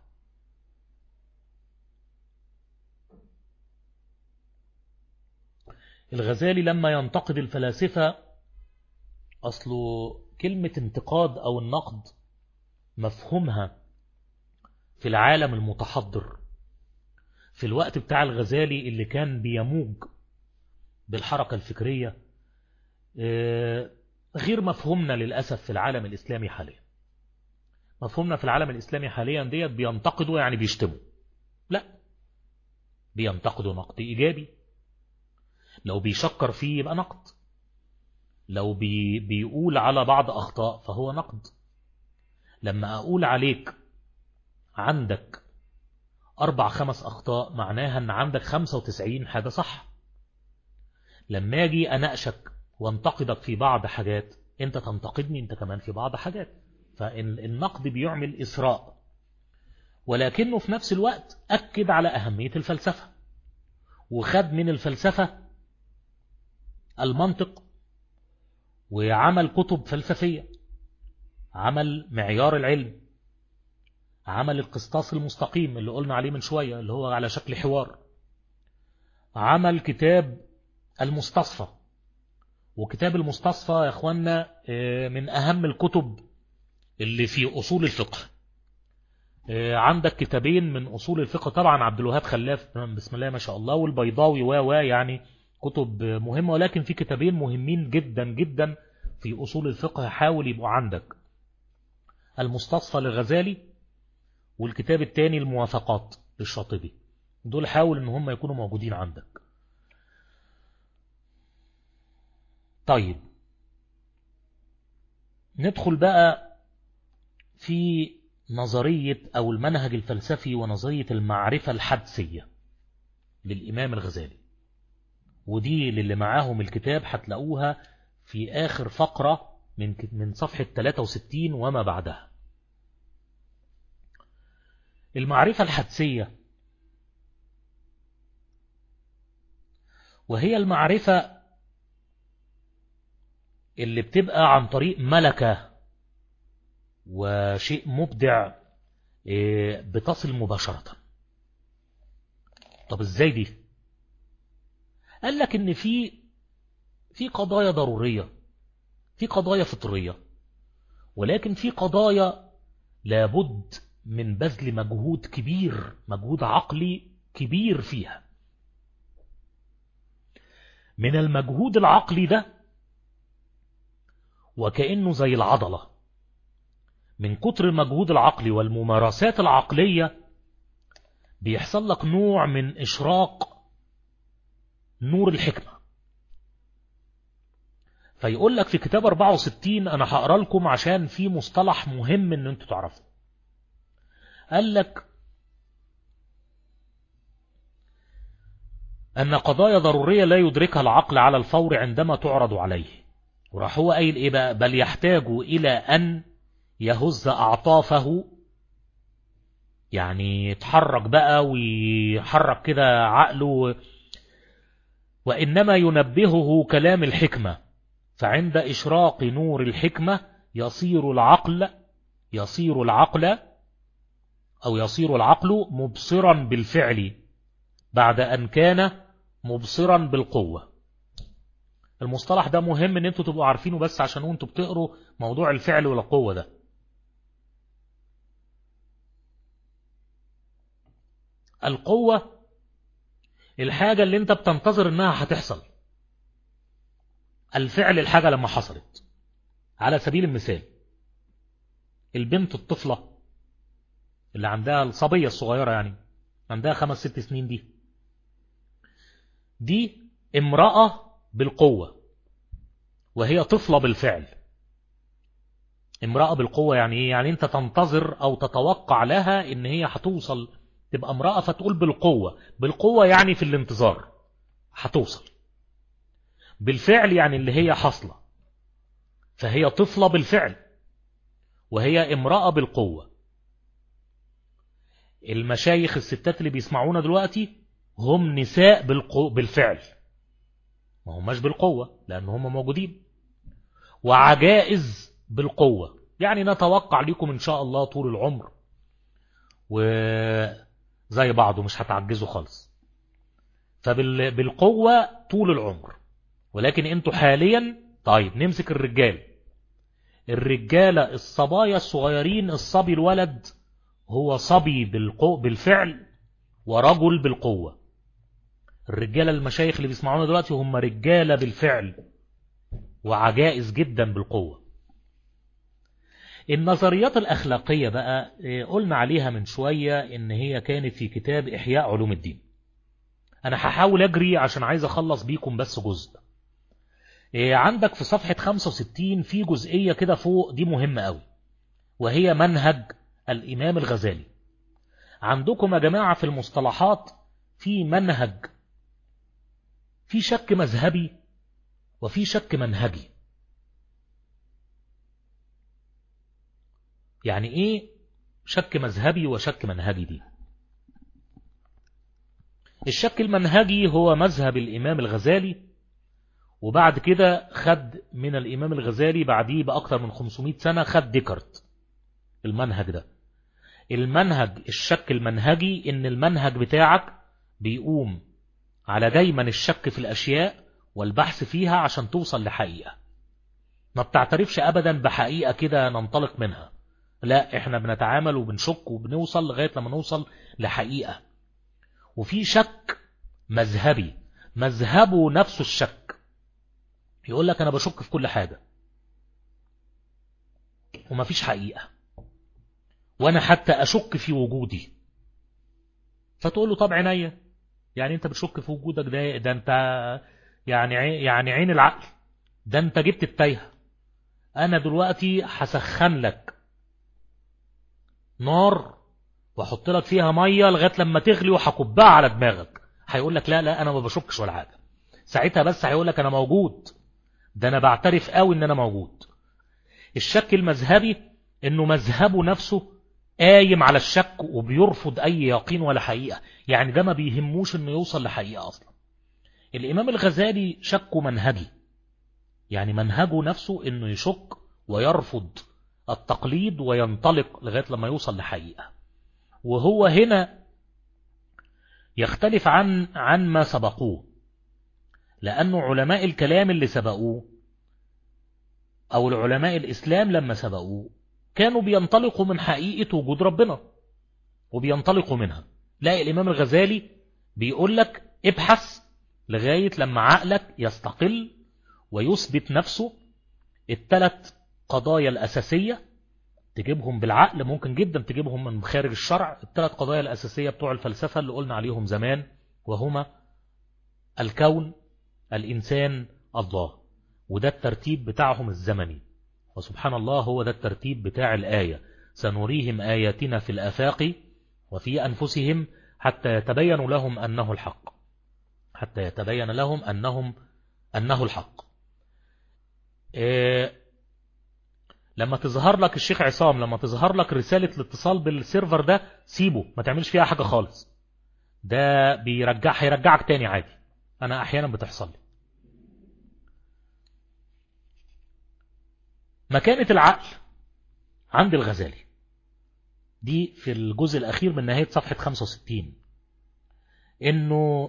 الغزالي لما ينتقد الفلاسفة، أصله كلمة انتقاد أو النقد مفهومها في العالم المتحضر في الوقت بتاع الغزالي اللي كان بيموج بالحركة الفكرية غير مفهومنا للأسف في العالم الإسلامي حاليا. مفهومنا في العالم الإسلامي حاليا ديت بينتقدوا يعني بيشتموا، لا، بينتقدوا نقد إيجابي. لو بيشكر فيه يبقى نقد، لو بي بيقول على بعض أخطاء فهو نقد. لما أقول عليك عندك أربع خمس أخطاء معناها أن عندك خمسة وتسعين حاجة صح. لما أجي أناقشك وانتقدك في بعض حاجات أنت تنتقدني أنت كمان في بعض حاجات، فالنقد بيعمل إسراء، ولكنه في نفس الوقت أكد على أهمية الفلسفة، وخد من الفلسفة المنطق، وعمل كتب فلسفية، عمل معيار العلم، عمل القسطاس المستقيم اللي قلنا عليه من شوية اللي هو على شكل حوار، عمل كتاب المستصفى. وكتاب المستصفى يا اخوانا من اهم الكتب اللي في اصول الفقه. عندك كتابين من اصول الفقه طبعا، عبد الوهاب خلاف بسم الله ما شاء الله، والبيضاوي و يعني كتب مهمة، ولكن في كتابين مهمين جدا جدا في اصول الفقه حاول يبقوا عندك: المستصفى للغزالي، والكتاب الثاني الموافقات للشاطبي. دول حاول ان هم يكونوا موجودين عندك. طيب ندخل بقى في نظرية أو المنهج الفلسفي ونظرية المعرفة الحدسية للإمام الغزالي، ودي للي معاهم الكتاب هتلاقوها في آخر فقرة من من صفحة ثلاثة وستين وما بعدها. المعرفة الحدسية وهي المعرفة اللي بتبقى عن طريق ملكة وشيء مبدع بتصل مباشرة. طب ازاي دي؟ قال لك ان في في قضايا ضرورية، في قضايا فطرية، ولكن في قضايا لابد من بذل مجهود كبير، مجهود عقلي كبير فيها. من المجهود العقلي ده وكأنه زي العضلة، من كتر المجهود العقلي والممارسات العقلية بيحصل لك نوع من إشراق نور الحكمة. فيقول لك في كتاب أربعة وستين، أنا هقرأ لكم عشان في مصطلح مهم إن أنتوا تعرفوا. قال لك أن قضايا ضرورية لا يدركها العقل على الفور عندما تعرض عليه. وراح هو قايل إيه بقى؟ بل يحتاج إلى أن يهز أعطافه، يعني يتحرك بقى ويحرك كده عقله، وإنما ينبهه كلام الحكمة، فعند إشراق نور الحكمة يصير العقل يصير العقل أو يصير العقل مبصرا بالفعل بعد أن كان مبصرا بالقوة. المصطلح ده مهم ان انتوا تبقوا عارفينه بس عشان وانتوا بتقروا موضوع الفعل والقوة ده. القوة الحاجة اللي انت بتنتظر انها هتحصل، الفعل الحاجة لما حصلت. على سبيل المثال البنت الطفلة اللي عندها الصبية الصغيرة، يعني عندها خمس ست سنين، دي دي امرأة بالقوة وهي طفلة بالفعل. امرأة بالقوة يعني ايه؟ يعني انت تنتظر او تتوقع لها ان هي هتوصل تبقى امرأة، فتقول بالقوة. بالقوة يعني في الانتظار هتوصل. بالفعل يعني اللي هي حصلة، فهي طفلة بالفعل وهي امرأة بالقوة. المشايخ الستات اللي بيسمعونا دلوقتي هم نساء بالقو... بالفعل، ما هماش بالقوة لأن هم موجودين. وعجائز بالقوة، يعني نتوقع لكم إن شاء الله طول العمر وزي بعضه مش هتعجزوا خالص. فبالقوة طول العمر. ولكن انتوا حاليا، طيب نمسك الرجال. الرجالة الصبايا الصغيرين، الصبي الولد هو صبي بالقو... بالفعل ورجل بالقوة. الرجالة المشايخ اللي بيسمعونا دلوقتي هم رجالة بالفعل وعجائز جدا بالقوة. النظريات الأخلاقية بقى قلنا عليها من شوية إن هي كانت في كتاب إحياء علوم الدين. أنا هحاول أجري عشان عايز أخلص بيكم بس جزء. إيه عندك في صفحة خمسة وستين في جزئية كده فوق دي مهمة قوي، وهي منهج الإمام الغزالي. عندكم يا جماعة في المصطلحات في منهج، في شك مذهبي وفي شك منهجي. يعني ايه شك مذهبي وشك منهجي دي؟ الشك المنهجي هو مذهب الإمام الغزالي، وبعد كده خد من الإمام الغزالي بعديه بأكثر من خمسمائة سنة خد ديكارت المنهج ده. المنهج الشك المنهجي إن المنهج بتاعك بيقوم على دايما الشك في الأشياء والبحث فيها عشان توصل لحقيقة. ما بتعترفش أبدا بحقيقة كده ننطلق منها، لا احنا بنتعامل وبنشك وبنوصل لغاية لما نوصل لحقيقة. وفي شك مذهبي، مذهبه نفسه الشك، يقول لك أنا بشك في كل حاجة وما فيش حقيقة، وأنا حتى أشك في وجودي. فتقول له طب عينيا، يعني أنت بتشك في وجودك ده, ده أنت يعني عين يعني عين العقل، ده أنت جبت التايهة. أنا دلوقتي هسخن لك نار وأحط لك فيها مية لغاية لما تغلي وهكبها على دماغك. هيقول لك لا لا أنا ما بشكش ولا حاجة. ساعتها بس هيقول لك أنا موجود، ده أنا بعترف قوي إن أنا موجود. الشك المذهبي إنه مذهبه نفسه قايم على الشك وبيرفض أي يقين ولا حقيقة، يعني ده ما بيهموش إنه يوصل لحقيقة أصلا. الإمام الغزالي شكه منهجي، يعني منهجه نفسه إنه يشك ويرفض التقليد وينطلق لغاية لما يوصل لحقيقة. وهو هنا يختلف عن عن ما سبقوه، لأنه علماء الكلام اللي سبقوه أو العلماء الإسلام لما سبقوه كانوا بينطلقوا من حقيقة وجود ربنا وبينطلقوا منها. لا، الإمام الغزالي بيقول لك ابحث لغاية لما عقلك يستقل ويثبت نفسه. الثلاث قضايا الأساسية تجيبهم بالعقل، ممكن جدا تجيبهم من خارج الشرع. الثلاث قضايا الأساسية بتوع الفلسفة اللي قلنا عليهم زمان، وهما الكون، الإنسان، الله. وده الترتيب بتاعهم الزمني، وسبحان الله هو ده الترتيب بتاع الآية: سنريهم آياتنا في الآفاق وفي أنفسهم حتى يتبين لهم أنه الحق، حتى يتبين لهم أنهم أنه الحق. إيه لما تظهر لك الشيخ عصام، لما تظهر لك رسالة الاتصال بالسيرفر ده سيبه، ما تعملش فيها حاجة خالص، ده بيرجع هيرجعك تاني عادي. أنا أحيانا بتحصل لي. مكانة العقل عند الغزالي دي في الجزء الأخير من نهاية صفحة خمسة وستين، إنه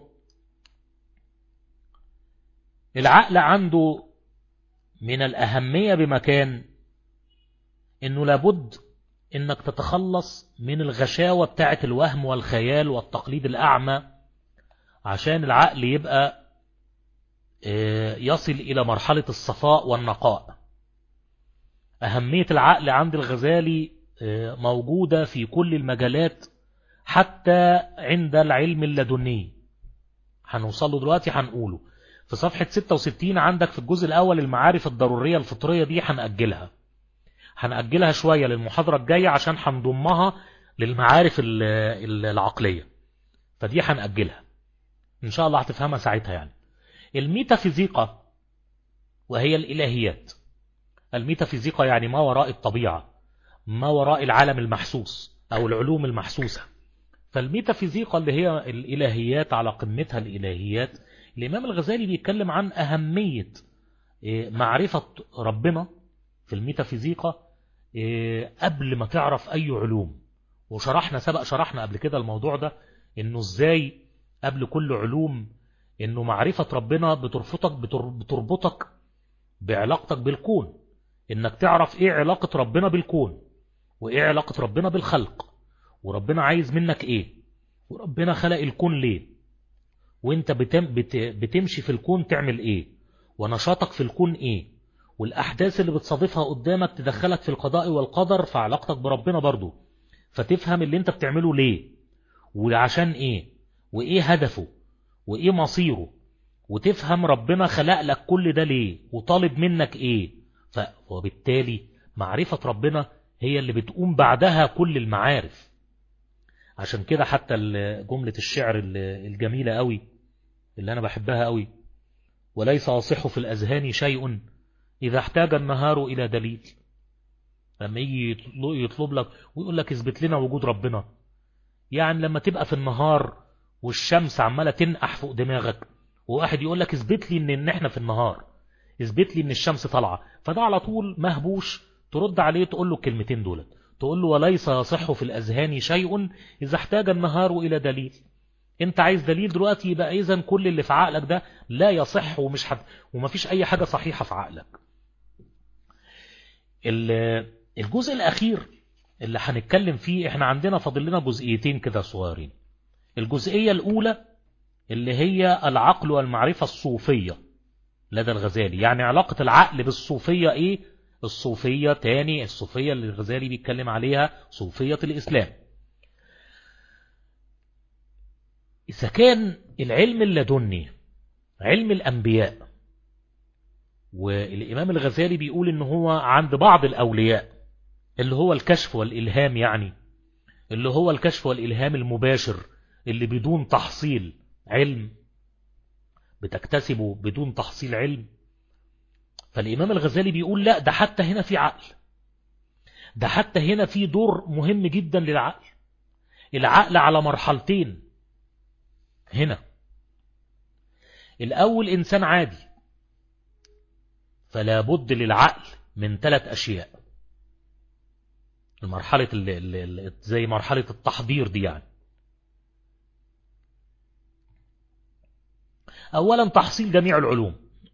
العقل عنده من الأهمية بمكان إنه لابد إنك تتخلص من الغشاوة بتاعة الوهم والخيال والتقليد الأعمى عشان العقل يبقى يصل إلى مرحلة الصفاء والنقاء. أهمية العقل عند الغزالي موجودة في كل المجالات، حتى عند العلم اللدني. هنوصله دلوقتي، هنقوله في صفحة ستة وستين. عندك في الجزء الأول المعارف الضرورية الفطرية، دي هنأجلها هنأجلها شوية للمحاضرة الجاية عشان هنضمها للمعارف العقلية، فدي هنأجلها إن شاء الله، هتفهمها ساعتها. يعني الميتافيزيقا وهي الإلهيات. الميتافيزيقا يعني ما وراء الطبيعة، ما وراء العالم المحسوس أو العلوم المحسوسة. فالميتافيزيقا اللي هي الإلهيات على قمتها الإلهيات. الإمام الغزالي بيتكلم عن أهمية معرفة ربنا في الميتافيزيقا قبل ما تعرف أي علوم. وشرحنا سبق شرحنا قبل كده الموضوع ده، إنه إزاي قبل كل علوم إنه معرفة ربنا بتربطك بتربطك بعلاقتك بالكون، إنك تعرف إيه علاقة ربنا بالكون، وإيه علاقة ربنا بالخلق، وربنا عايز منك إيه، وربنا خلق الكون ليه، وإنت بتم بت بتمشي في الكون تعمل إيه، ونشاطك في الكون إيه، والأحداث اللي بتصادفها قدامك تدخلك في القضاء والقدر في علاقتك بربنا برضو، فتفهم اللي انت بتعمله ليه وعشان ايه وايه هدفه وايه مصيره، وتفهم ربنا خلق لك كل ده ليه وطالب منك ايه. وبالتالي معرفة ربنا هي اللي بتقوم بعدها كل المعارف. عشان كده حتى جملة الشعر الجميلة قوي اللي انا بحبها قوي: وليس يصح في الأذهان شيء إذا احتاج النهار إلى دليل. لما يجي يطلب لك ويقول لك اثبت لنا وجود ربنا، يعني لما تبقى في النهار والشمس عمالة تنقح فوق دماغك، وواحد يقول لك اثبت لي ان, إن احنا في النهار، اثبت لي ان الشمس طالعة، فده على طول مهبوش ترد عليه تقول له الكلمتين دولت، تقول له وليس يصح في الأذهان شيء إذا احتاج النهار إلى دليل. انت عايز دليل دلوقتي، يبقى اذا كل اللي في عقلك ده لا يصح ومش حد ومفيش اي حاجة صحيحة في عقلك. الجزء الاخير اللي هنتكلم فيه، احنا عندنا فاضل لنا جزئيتين كده صغيرين. الجزئية الاولى اللي هي العقل والمعرفة الصوفية لدى الغزالي، يعني علاقة العقل بالصوفية ايه. الصوفية تاني، الصوفية اللي الغزالي بيتكلم عليها صوفية الاسلام. إذا كان العلم اللدني علم الأنبياء، والإمام الغزالي بيقول إنه هو عند بعض الأولياء اللي هو الكشف والإلهام، يعني اللي هو الكشف والإلهام المباشر اللي بدون تحصيل علم، بتكتسبه بدون تحصيل علم. فالإمام الغزالي بيقول لا، ده حتى هنا في عقل، ده حتى هنا في دور مهم جدا للعقل. العقل على مرحلتين هنا. الأول إنسان عادي، فلا بد للعقل من ثلاث أشياء. المرحلة اللي اللي زي مرحلة التحضير دي، يعني أولا تحصيل جميع العلوم.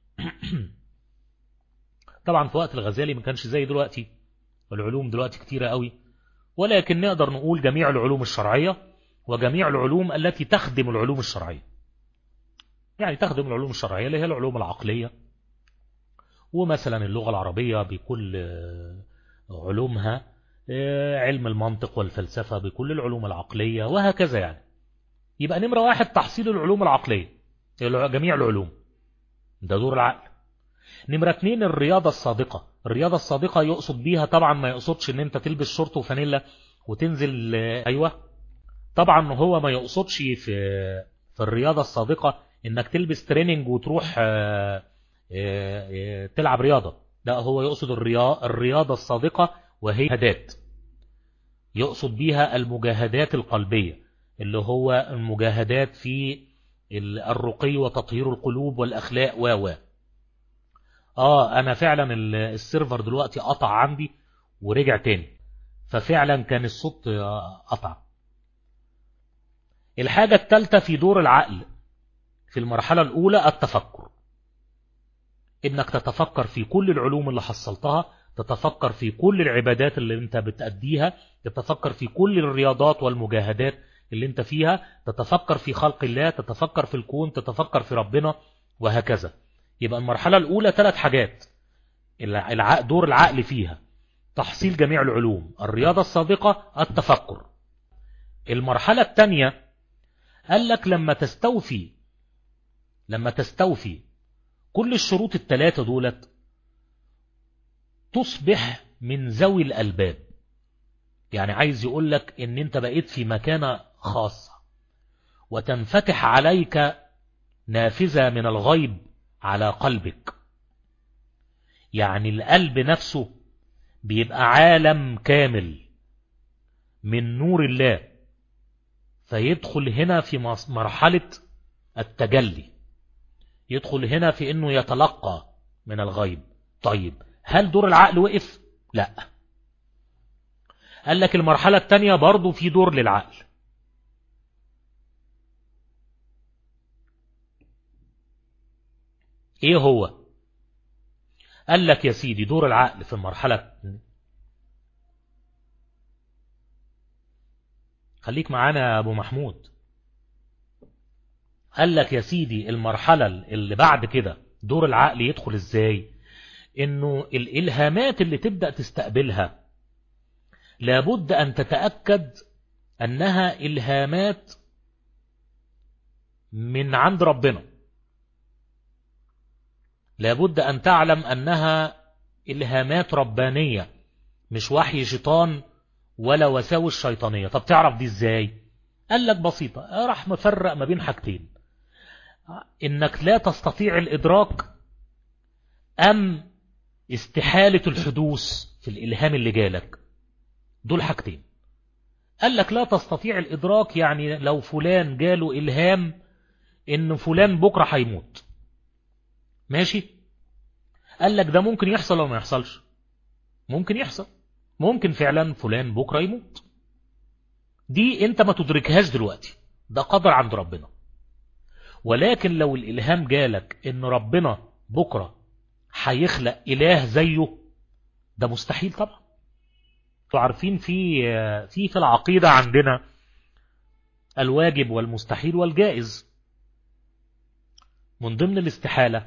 طبعا في وقت الغزالي ما كانش زي دلوقتي، العلوم دلوقتي كتيرة قوي، ولكن نقدر نقول جميع العلوم الشرعية وجميع العلوم التي تخدم العلوم الشرعية. يعني تخدم العلوم الشرعية اللي هي العلوم العقلية، ومثلا اللغة العربية بكل علومها، علم المنطق والفلسفة بكل العلوم العقلية، وهكذا. يعني يبقى نمرة واحد تحصيل العلوم العقلية، جميع العلوم، ده دور العقل. نمرة اتنين الرياضة الصادقة. الرياضة الصادقة يقصد بيها طبعا ما يقصدش ان انت تلبس شورت وفانيلا وتنزل، ايوه طبعا هو ما يقصدش في في الرياضة الصادقة انك تلبس تريننج وتروح تلعب رياضة. لا، هو يقصد الرياضة الصادقة وهي جهادات، يقصد بيها المجاهدات القلبية، اللي هو المجاهدات في الرقي وتطهير القلوب والأخلاق و و اه انا فعلا السيرفر دلوقتي قطع عندي ورجع تاني، ففعلا كان الصوت قطع. الحاجة الثالثة في دور العقل في المرحلة الأولى التفكر، إنك تتفكر في كل العلوم اللي حصلتها، تتفكر في كل العبادات اللي انت بتأديها، تتفكر في كل الرياضات والمجاهدات اللي انت فيها، تتفكر في خلق الله، تتفكر في الكون، تتفكر في ربنا، وهكذا. يبقى المرحلة الأولى ثلاث حاجات دور العقل فيها: تحصيل جميع العلوم، الرياضة الصادقة، التفكر. المرحلة الثانية قال لك لما تستوفي لما تستوفي كل الشروط الثلاثة دولت، تصبح من ذوي الألباب. يعني عايز يقول لك ان انت بقيت في مكانة خاصة، وتنفتح عليك نافذة من الغيب على قلبك. يعني القلب نفسه بيبقى عالم كامل من نور الله، فيدخل هنا في مرحلة التجلي، يدخل هنا في انه يتلقى من الغيب. طيب هل دور العقل وقف؟ لا، قال لك المرحلة الثانية برضو في دور للعقل. ايه هو؟ قال لك يا سيدي دور العقل في المرحلة، خليك معانا يا ابو محمود. قال لك يا سيدي المرحلة اللي بعد كده دور العقل يدخل ازاي؟ انه الالهامات اللي تبدأ تستقبلها لابد ان تتأكد انها الهامات من عند ربنا، لابد أن تعلم أنها إلهامات ربانية مش وحي شيطان ولا وساوس شيطانية. طب تعرف دي ازاي؟ قال لك بسيطة، راح مفرق ما بين حاجتين: إنك لا تستطيع الإدراك أم استحالة الحدوث في الإلهام اللي جالك. دول حاجتين. قال لك لا تستطيع الإدراك يعني لو فلان جاله إلهام إن فلان بكرة هيموت، ماشي، قال لك ده ممكن يحصل ولا ما يحصلش؟ ممكن يحصل، ممكن فعلا فلان بكرة يموت. دي انت ما تدركهاش دلوقتي، ده قدر عند ربنا. ولكن لو الإلهام جالك إن ربنا بكرة هيخلق إله زيه، ده مستحيل طبعا. عارفين في في في العقيدة عندنا الواجب والمستحيل والجائز. من ضمن الاستحالة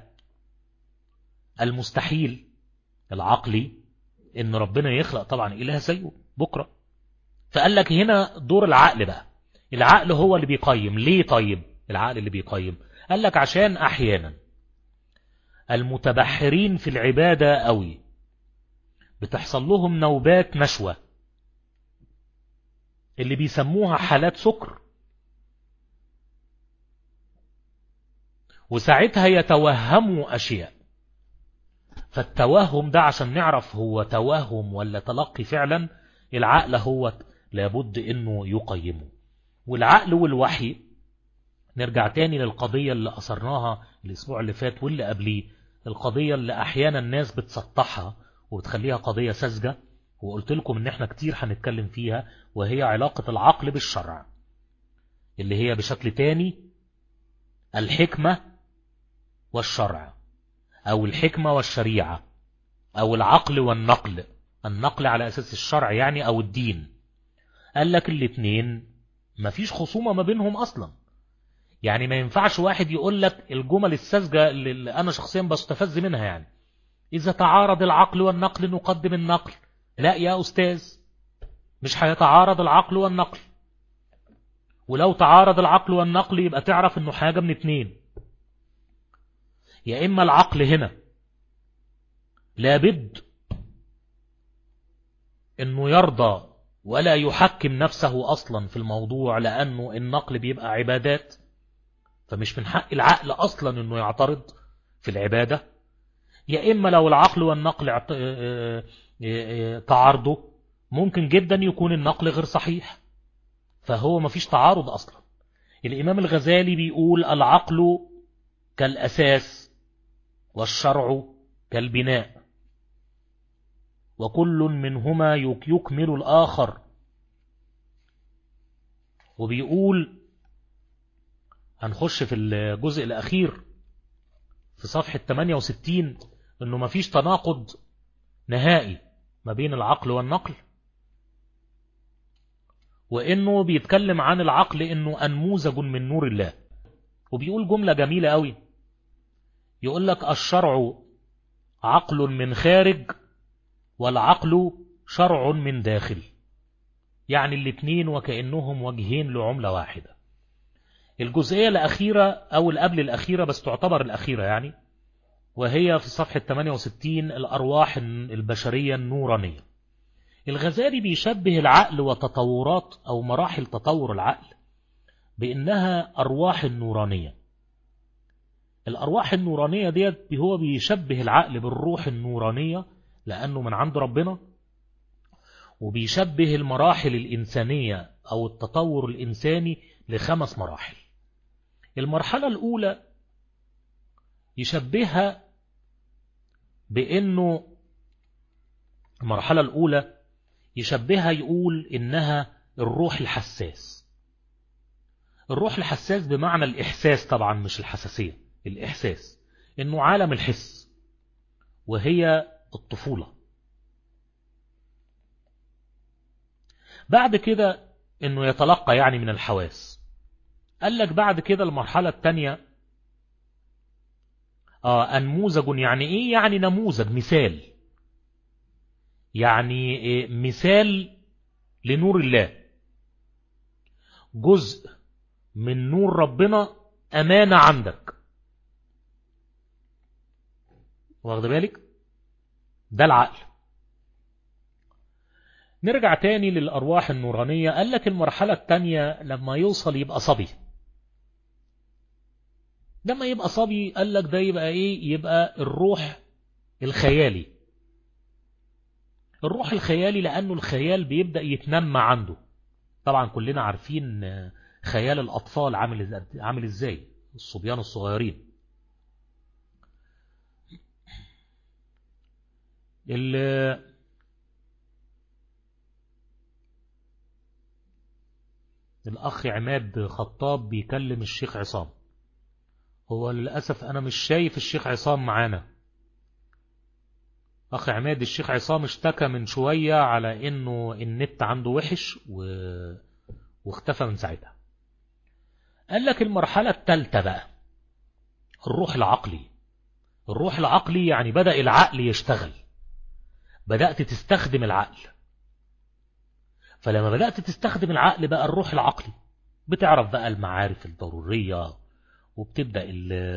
المستحيل العقلي إن ربنا يخلق طبعا إله زيه بكرة. فقال لك هنا دور العقل بقى. العقل هو اللي بيقيم. ليه طيب العقل اللي بيقيم؟ قال لك عشان أحيانا المتبحرين في العبادة قوي بتحصل لهم نوبات نشوة اللي بيسموها حالات سكر، وساعتها يتوهموا أشياء. فالتوهم ده عشان نعرف هو توهم ولا تلقي فعلا، العقل هو لابد انه يقيمه. والعقل والوحي، نرجع تاني للقضية اللي أثرناها الأسبوع اللي فات واللي قبليه، القضية اللي أحيانا الناس بتسطحها وبتخليها قضية ساذجة، وقلت لكم ان احنا كتير هنتكلم فيها، وهي علاقة العقل بالشرع، اللي هي بشكل تاني الحكمة والشرع، او الحكمة والشريعة، او العقل والنقل. النقل على اساس الشرع يعني او الدين. قال لك الاتنين مفيش خصومة ما بينهم اصلا. يعني ما ينفعش واحد يقول لك الجمل الساذجة اللي انا شخصيا بستفز منها، يعني اذا تعارض العقل والنقل نقدم النقل. لا يا استاذ، مش هيتعارض العقل والنقل. ولو تعارض العقل والنقل يبقى تعرف انه حاجة من اتنين: يا اما العقل هنا لابد انه يرضى ولا يحكم نفسه اصلا في الموضوع، لانه النقل بيبقى عبادات، فمش من حق العقل اصلا انه يعترض في العبادة. يا اما لو العقل والنقل تعارضوا ممكن جدا يكون النقل غير صحيح، فهو مفيش تعارض اصلا. الامام الغزالي بيقول العقل كالاساس والشرع كالبناء، وكل منهما يكمل الآخر. وبيقول هنخش في الجزء الأخير في صفحة ثمانية وستين انه مفيش تناقض نهائي ما بين العقل والنقل، وانه بيتكلم عن العقل انه انموذج من نور الله. وبيقول جملة جميلة قوي، يقول لك الشرع عقل من خارج والعقل شرع من داخل. يعني الاثنين وكأنهم وجهين لعملة واحدة. الجزئية الأخيرة أو القبل الأخيرة بس تعتبر الأخيرة يعني، وهي في صفحة ثمانية وستين الأرواح البشرية النورانية. الغزالي بيشبه العقل وتطورات أو مراحل تطور العقل بأنها أرواح النورانية. الأرواح النورانية ديت هو بيشبه العقل بالروح النورانية لأنه من عند ربنا، وبيشبه المراحل الإنسانية أو التطور الإنساني لخمس مراحل. المرحلة الأولى يشبهها بأنه المرحلة الأولى يشبهها يقول إنها الروح الحساس. الروح الحساس بمعنى الإحساس طبعا مش الحساسية، الإحساس، إنه عالم الحس وهي الطفولة. بعد كده إنه يتلقى يعني من الحواس. قال لك بعد كده المرحلة الثانية آه أنموذج. يعني إيه؟ يعني نموذج، مثال، يعني إيه؟ مثال لنور الله، جزء من نور ربنا أمانة عندك. واخد بالك؟ ده العقل. نرجع تاني للأرواح النورانية. قال لك المرحلة التانية لما يوصل يبقى صبي. لما يبقى صبي قال لك ده يبقى ايه؟ يبقى الروح الخيالي. الروح الخيالي لأنه الخيال بيبدأ يتنمى عنده. طبعا كلنا عارفين خيال الأطفال عامل عامل ازاي، الصبيان الصغيرين. الأخ عماد خطاب بيكلم الشيخ عصام. هو للأسف أنا مش شايف الشيخ عصام معانا. أخ عماد، الشيخ عصام اشتكى من شوية على إنه النت عنده وحش و... واختفى من ساعتها. قال لك المرحلة الثالثة بقى الروح العقلي. الروح العقلي يعني بدأ العقل يشتغل، بدأت تستخدم العقل. فلما بدأت تستخدم العقل بقى الروح العقلي بتعرف بقى المعارف الضرورية، وبتبدأ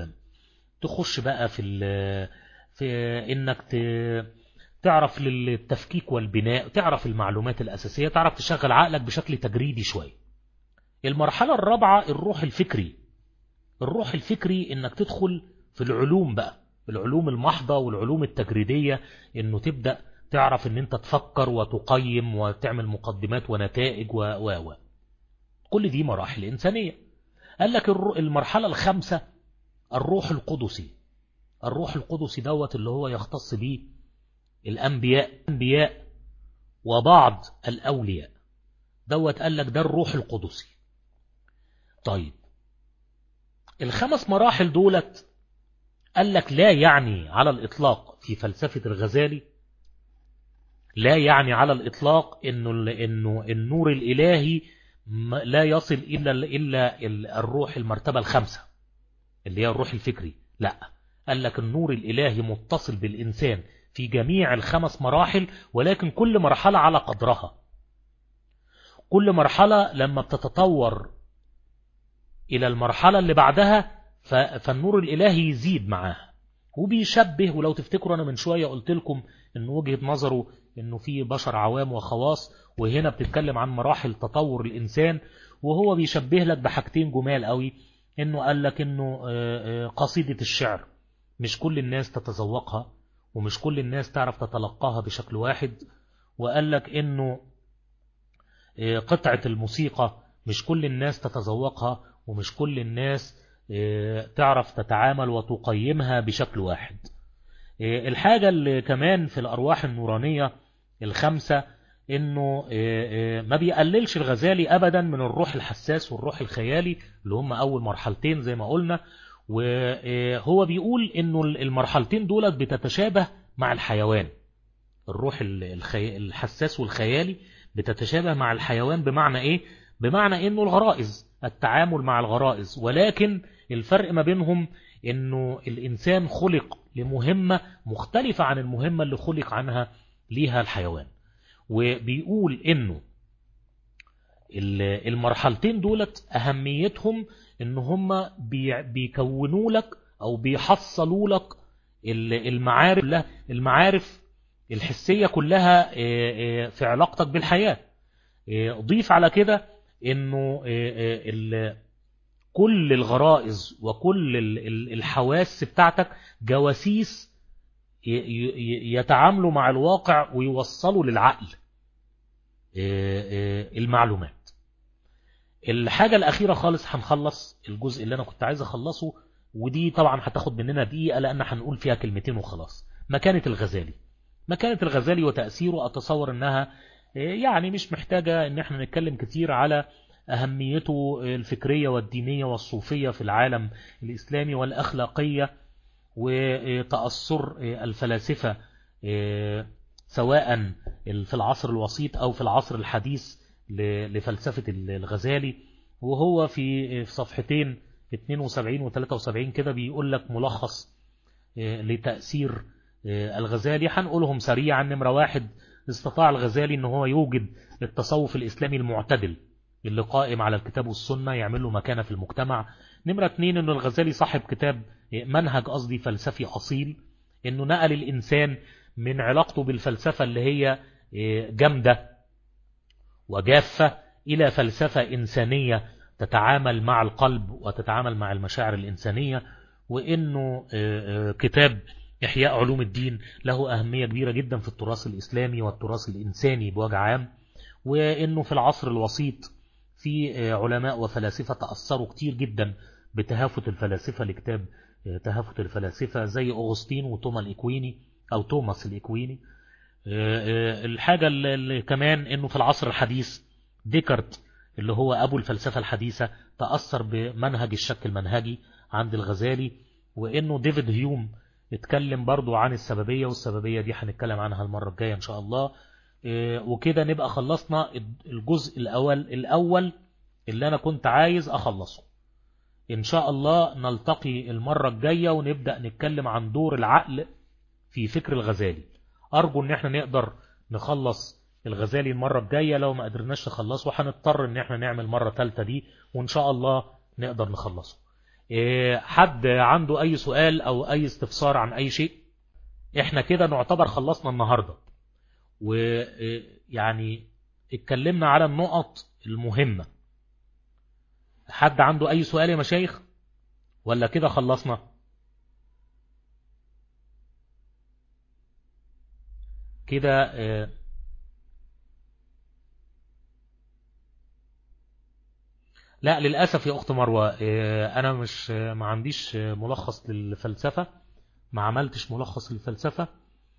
تخش بقى في في انك تعرف للتفكيك والبناء، تعرف المعلومات الأساسية، تعرف تشغل عقلك بشكل تجريدي شوي. المرحلة الرابعة الروح الفكري. الروح الفكري انك تدخل في العلوم بقى، العلوم المحضة والعلوم التجريدية، انه تبدأ تعرف ان انت تفكر وتقيم وتعمل مقدمات ونتائج و و و كل دي مراحل إنسانية. قال لك المرحلة الخامسة الروح القدسي. الروح القدسي دوت اللي هو يختص به الأنبياء الأنبياء وبعض الأولياء دوت. قال لك ده الروح القدسي. طيب الخمس مراحل دولت قال لك لا يعني على الإطلاق في فلسفة الغزالي، لا يعني على الإطلاق إنه إنه النور الإلهي لا يصل إلا إلا الروح المرتبة الخامسة اللي هي الروح الفكري. لا، قال لك النور الإلهي متصل بالإنسان في جميع الخمس مراحل، ولكن كل مرحلة على قدرها. كل مرحلة لما بتتطور إلى المرحلة اللي بعدها فالنور الإلهي يزيد معاها. وبيشبه، ولو تفتكروا أنا من شوية قلت لكم إن وجهة نظره إنه في بشر عوام وخواص، وهنا بتتكلم عن مراحل تطور الإنسان. وهو بيشبه لك بحاجتين جمال قوي، إنه قال لك إنه قصيدة الشعر مش كل الناس تتذوقها، ومش كل الناس تعرف تتلقاها بشكل واحد. وقال لك إنه قطعة الموسيقى مش كل الناس تتذوقها، ومش كل الناس تعرف تتعامل وتقيمها بشكل واحد. الحاجة اللي كمان في الأرواح النورانية الخمسة إنه ما بيقللش الغزالي أبدا من الروح الحساس والروح الخيالي اللي هم أول مرحلتين زي ما قلنا. وهو بيقول إنه المرحلتين دولت بتتشابه مع الحيوان. الروح الحساس والخيالي بتتشابه مع الحيوان. بمعنى إيه؟ بمعنى إنه الغرائز، التعامل مع الغرائز، ولكن الفرق ما بينهم إنه الإنسان خلق لمهمة مختلفة عن المهمة اللي خلق عنها ليها الحيوان. وبيقول إنه المرحلتين دولت أهميتهم إن هم بيكونوا لك أو بيحصلوا لك المعارف المعارف الحسية كلها في علاقتك بالحياة. ضيف على كده إنه كل الغرائز وكل الحواس بتاعتك جواسيس يتعاملوا مع الواقع ويوصلوا للعقل المعلومات. الحاجة الأخيرة خالص هنخلص الجزء اللي أنا كنت عايز أخلصه، ودي طبعا هتاخد مننا دقيقة لأن هنقول فيها كلمتين وخلاص. مكانة الغزالي. مكانة الغزالي وتأثيره أتصور أنها يعني مش محتاجة أن احنا نتكلم كتير على أهميته الفكرية والدينية والصوفية في العالم الإسلامي والأخلاقية، وتأثر الفلاسفة سواء في العصر الوسيط أو في العصر الحديث لفلسفة الغزالي. وهو في صفحتين اثنين وسبعين و ثلاثة وسبعين كده بيقول لك ملخص لتأثير الغزالي. هنقولهم سريعا. نمرة واحد، استطاع الغزالي ان هو يوجد التصوف الإسلامي المعتدل اللي قائم على الكتاب والسنة، يعمل له مكانة في المجتمع. نمرة اتنين انه الغزالي صاحب كتاب منهج قصدي فلسفي اصيل، انه نقل الانسان من علاقته بالفلسفة اللي هي جامدة وجافة الى فلسفة انسانية تتعامل مع القلب وتتعامل مع المشاعر الانسانية. وانه كتاب إحياء علوم الدين له أهمية كبيرة جدا في التراث الإسلامي والتراث الإنساني بوجه عام. وإنه في العصر الوسيط في علماء وفلاسفة تأثروا كتير جدا بتهافت الفلاسفة لكتاب تهافت الفلاسفة زي أغسطين وتوما الإكويني أو توماس الإكويني. الحاجة اللي كمان إنه في العصر الحديث ديكارت اللي هو أبو الفلسفة الحديثة تأثر بمنهج الشك المنهجي عند الغزالي. وإنه ديفيد هيوم اتكلم برضو عن السببية، والسببية دي هنتكلم عنها المرة الجاية إن شاء الله. وكده نبقى خلصنا الجزء الأول الأول اللي أنا كنت عايز أخلصه. إن شاء الله نلتقي المرة الجاية ونبدأ نتكلم عن دور العقل في فكر الغزالي. أرجو إن احنا نقدر نخلص الغزالي المرة الجاية، لو ما قدرناش نخلصه هنضطر إن احنا نعمل مرة ثالثة دي، وإن شاء الله نقدر نخلصه. حد عنده أي سؤال أو أي استفسار عن أي شيء؟ احنا كده نعتبر خلصنا النهاردة، ويعني اتكلمنا على النقط المهمة. حد عنده أي سؤال يا مشايخ ولا كده خلصنا؟ كده لا للأسف يا أخت مروة، أنا مش ما عنديش ملخص للفلسفة، ما عملتش ملخص للفلسفة،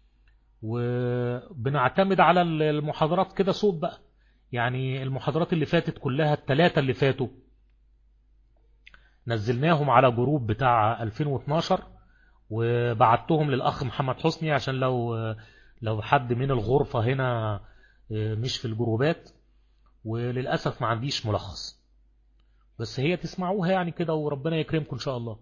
وبنعتمد على المحاضرات كده صوت بقى. يعني المحاضرات اللي فاتت كلها الثلاثة اللي فاتوا نزلناهم على جروب بتاع ألفين واثناشر، وبعتهم للأخ محمد حسني عشان لو لو حد من الغرفة هنا مش في الجروبات. وللأسف ما عنديش ملخص، بس هي تسمعوها يعني كده وربنا يكرمكم إن شاء الله.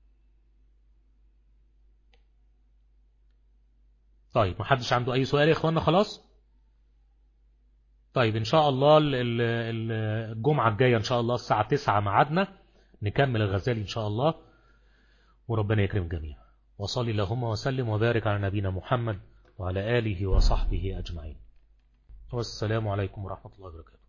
طيب ما حدش عنده أي سؤال يا إخوانا؟ خلاص طيب إن شاء الله الجمعة الجاية إن شاء الله الساعة تسعة معادنا نكمل الغزالي إن شاء الله، وربنا يكرم الجميع. وصلي اللهم وسلم وبارك على نبينا محمد وعلى آله وصحبه أجمعين. والسلام عليكم ورحمة الله وبركاته.